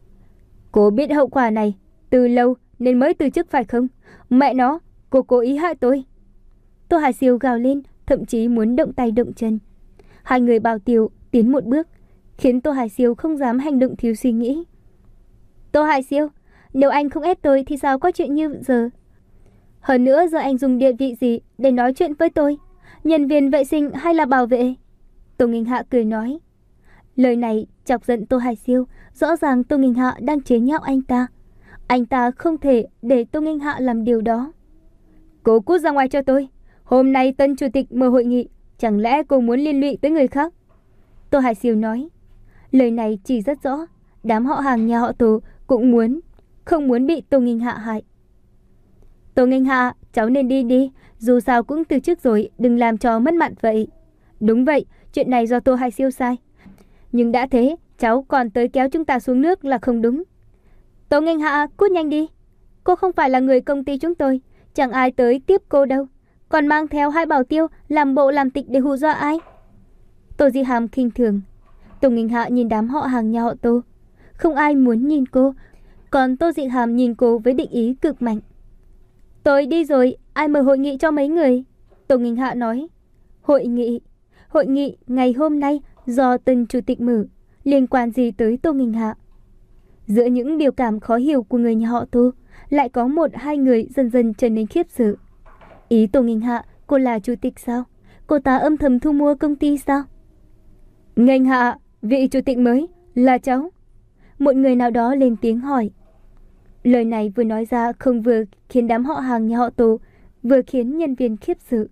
Cô biết hậu quả này từ lâu nên mới từ chức phải không? Mẹ nó, cô cố ý hại tôi. Tô Hải Siêu gào lên, thậm chí muốn động tay động chân. Hai người bảo tiêu tiến một bước, khiến Tô Hải Siêu không dám hành động thiếu suy nghĩ. Tô Hải Siêu, nếu anh không ép tôi thì sao có chuyện như giờ? Hơn nữa giờ anh dùng địa vị gì để nói chuyện với tôi? Nhân viên vệ sinh hay là bảo vệ? Tô Nghinh Hạ cười nói. Lời này chọc giận Tô Hải Siêu. Rõ ràng Tô Nghinh Hạ đang chế nhạo anh ta. Anh ta không thể để Tô Nghinh Hạ làm điều đó. Cô cút ra ngoài cho tôi. Hôm nay tân chủ tịch mở hội nghị, chẳng lẽ cô muốn liên lụy tới người khác? Tô Hải Siêu nói. Lời này chỉ rất rõ, đám họ hàng nhà họ Tô cũng muốn, không muốn bị Tô Nghinh Hạ hại. Tô Nghinh Hạ, cháu nên đi đi, dù sao cũng từ chức rồi, đừng làm cho mất mặt vậy. Đúng vậy, chuyện này do Tô Hải Siêu sai. Nhưng đã thế, cháu còn tới kéo chúng ta xuống nước là không đúng. Tô Nghinh Hạ, cút nhanh đi. Cô không phải là người công ty chúng tôi, chẳng ai tới tiếp cô đâu. Còn mang theo hai bảo tiêu làm bộ làm tịch để hù dọa ai? Tô Di Hàm khinh thường. Tô Nghinh Hạ nhìn đám họ hàng nhà họ Tô. Không ai muốn nhìn cô, còn Tô Di Hàm nhìn cô với định ý cực mạnh. Tôi đi rồi, ai mở hội nghị cho mấy người? Tô Nghinh Hạ nói. Hội nghị? Hội nghị ngày hôm nay do tân chủ tịch mở, liên quan gì tới Tô Nghinh Hạ? Giữa những biểu cảm khó hiểu của người nhà họ Tô, lại có một hai người dần dần trở nên khiếp sợ. Ý Tô Nghinh Hạ, cô là chủ tịch sao? Cô ta âm thầm thu mua công ty sao? Nghinh Hạ, vị chủ tịch mới là cháu. Một người nào đó lên tiếng hỏi. Lời này vừa nói ra không vừa khiến đám họ hàng nhà họ Tô, vừa khiến nhân viên khiếp sợ.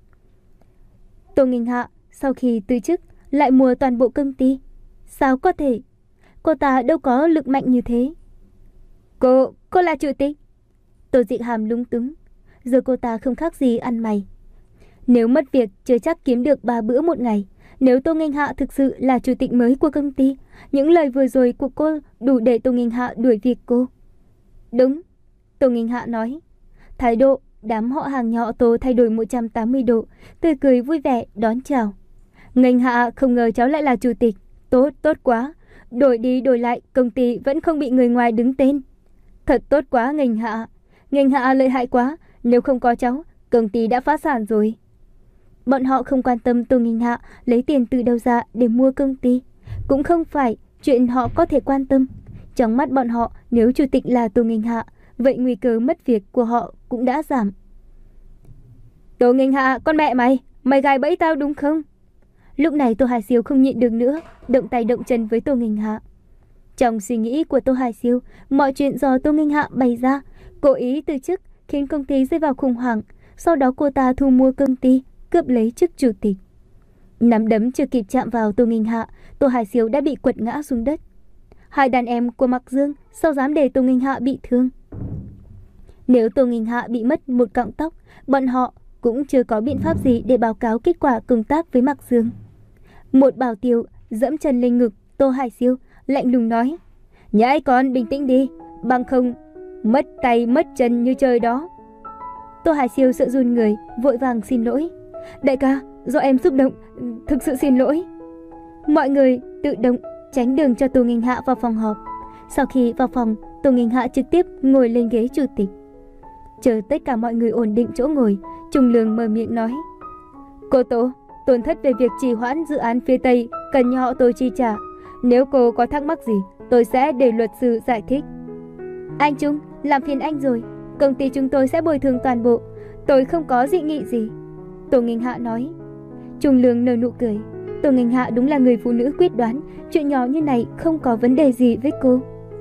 Tô Nghinh Hạ sau khi từ chức lại mua toàn bộ công ty. Sao có thể? Cô ta đâu có lực mạnh như thế. Cô, cô là chủ tịch. Tô Dị Hàm lúng túng. Giờ cô ta không khác gì ăn mày. Nếu mất việc chưa chắc kiếm được ba bữa một ngày. Nếu Tô Nghinh Hạ thực sự là chủ tịch mới của công ty, những lời vừa rồi của cô đủ để Tô Nghinh Hạ đuổi việc cô. Đúng, Tô Nghinh Hạ nói. Thái độ đám họ hàng nhà họ Tô thay đổi một trăm tám mươi độ, tươi cười vui vẻ đón chào. Nghinh Hạ, không ngờ cháu lại là chủ tịch. Tốt, tốt quá. Đổi đi đổi lại, công ty vẫn không bị người ngoài đứng tên. Thật tốt quá Nghinh Hạ. Nghinh Hạ lợi hại quá, nếu không có cháu, công ty đã phá sản rồi. Bọn họ không quan tâm Tô Nghinh Hạ lấy tiền từ đâu ra để mua công ty. Cũng không phải chuyện họ có thể quan tâm. Trong mắt bọn họ, nếu chủ tịch là Tô Nghinh Hạ, vậy nguy cơ mất việc của họ cũng đã giảm. Tô Nghinh Hạ, con mẹ mày, mày gài bẫy tao đúng không? Lúc này Tô Hải Siêu không nhịn được nữa, động tay động chân với Tô Nghinh Hạ. Trong suy nghĩ của Tô Hải Siêu, mọi chuyện do Tô Nghinh Hạ bày ra, cố ý từ chức khiến công ty rơi vào khủng hoảng. Sau đó cô ta thu mua công ty, cướp lấy chức chủ tịch. Nắm đấm chưa kịp chạm vào Tô Nghinh Hạ, Tô Hải Siêu đã bị quật ngã xuống đất. Hai đàn em của Mạc Dương sao dám để Tô Nghinh Hạ bị thương? Nếu Tô Nghinh Hạ bị mất một cọng tóc, bọn họ cũng chưa có biện pháp gì để báo cáo kết quả công tác với Mạc Dương. Một bảo tiêu dẫm chân lên ngực Tô Hải Siêu, lạnh lùng nói: "Nhãi con bình tĩnh đi, bằng không mất tay mất chân như trời đó." Tô Hải Siêu sợ run người, vội vàng xin lỗi: "Đại ca, do em xúc động, thực sự xin lỗi." Mọi người tự động tránh đường cho Tô Nghinh Hạ vào phòng họp. Sau khi vào phòng, Tô Nghinh Hạ trực tiếp ngồi lên ghế chủ tịch. Chờ tất cả mọi người ổn định chỗ ngồi, Trung Lương mở miệng nói: "Cô Tô, tổn thất về việc trì hoãn dự án phía Tây cần nhà họ Tô chi trả. Nếu cô có thắc mắc gì, tôi sẽ để luật sư giải thích." "Anh Trung, làm phiền anh rồi. Công ty chúng tôi sẽ bồi thường toàn bộ. Tôi không có dị nghị gì." Tô Nghinh Hạ nói. Trung Lương nở nụ cười. Tô Nghinh Hạ đúng là người phụ nữ quyết đoán, chuyện nhỏ như này không có vấn đề gì với cô.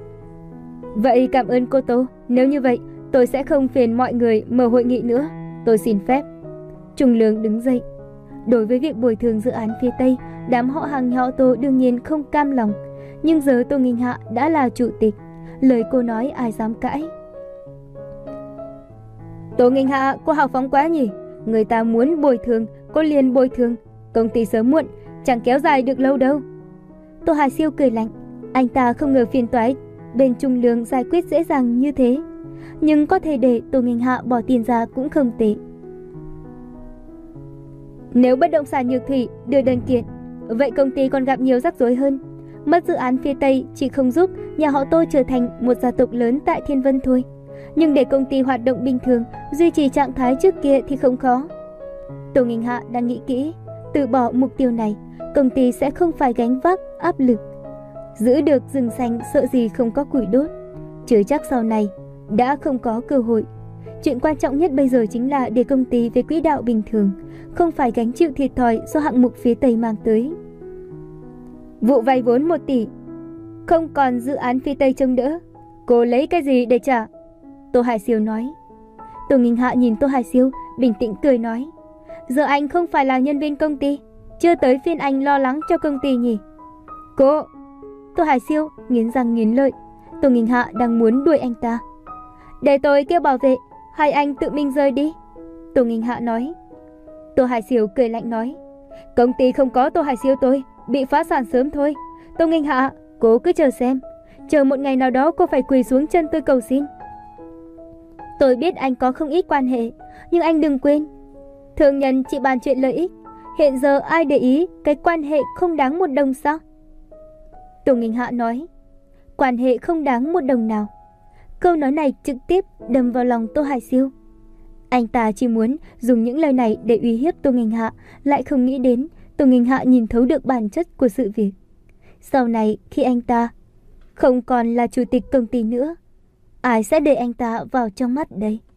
"Vậy cảm ơn cô Tô. Nếu như vậy, tôi sẽ không phiền mọi người mở hội nghị nữa. Tôi xin phép." Trung Lương đứng dậy. Đối với việc bồi thường dự án phía Tây, đám họ hàng nhà họ Tô đương nhiên không cam lòng. Nhưng giờ Tô Nghinh Hạ đã là chủ tịch, lời cô nói ai dám cãi. "Tô Nghinh Hạ, cô hào phóng quá nhỉ. Người ta muốn bồi thường, cô liền bồi thường. Công ty sớm muộn chẳng kéo dài được lâu đâu." Tô Hải Siêu cười lạnh. Anh ta không ngờ phiền toái bên Trung Lương giải quyết dễ dàng như thế. Nhưng có thể để Tô Nghinh Hạ bỏ tiền ra cũng không tệ. Nếu bất động sản Nhược Thủy đưa đơn kiện, vậy công ty còn gặp nhiều rắc rối hơn. Mất dự án phía Tây chỉ không giúp nhà họ Tô trở thành một gia tộc lớn tại Thiên Vân thôi. Nhưng để công ty hoạt động bình thường, duy trì trạng thái trước kia thì không khó. Tô Nghinh Hạ đang nghĩ kỹ, từ bỏ mục tiêu này, công ty sẽ không phải gánh vác áp lực. Giữ được rừng xanh sợ gì không có củi đốt. Chứ chắc sau này đã không có cơ hội. Chuyện quan trọng nhất bây giờ chính là để công ty về quỹ đạo bình thường, không phải gánh chịu thiệt thòi do hạng mục phía Tây mang tới. Vụ vay vốn một tỷ, không còn dự án phía Tây trông đỡ, cô lấy cái gì để trả? Tô Hải Siêu nói. Tô Nghinh Hạ nhìn Tô Hải Siêu, bình tĩnh cười nói. Giờ anh không phải là nhân viên công ty, chưa tới phiên anh lo lắng cho công ty nhỉ? Cô! Tô Hải Siêu nghiến răng nghiến lợi. Tô Nghinh Hạ đang muốn đuổi anh ta. Để tôi kêu bảo vệ, hay anh tự mình rời đi? Tô Nghinh Hạ nói. Tô Hải Siêu cười lạnh nói. Công ty không có Tô Hải Siêu tôi, bị phá sản sớm thôi. Tô Nghinh Hạ, cô cứ chờ xem. Chờ một ngày nào đó cô phải quỳ xuống chân tôi cầu xin. Tôi biết anh có không ít quan hệ, nhưng anh đừng quên, thương nhân chỉ bàn chuyện lợi ích. Hiện giờ ai để ý cái quan hệ không đáng một đồng sao? Tô Nghinh Hạ nói. Quan hệ không đáng một đồng nào. Câu nói này trực tiếp đâm vào lòng Tô Hải Siêu. Anh ta chỉ muốn dùng những lời này để uy hiếp Tô Nghinh Hạ, lại không nghĩ đến Tô Nghinh Hạ nhìn thấu được bản chất của sự việc. Sau này khi anh ta không còn là chủ tịch công ty nữa, ai sẽ để anh ta vào trong mắt đây?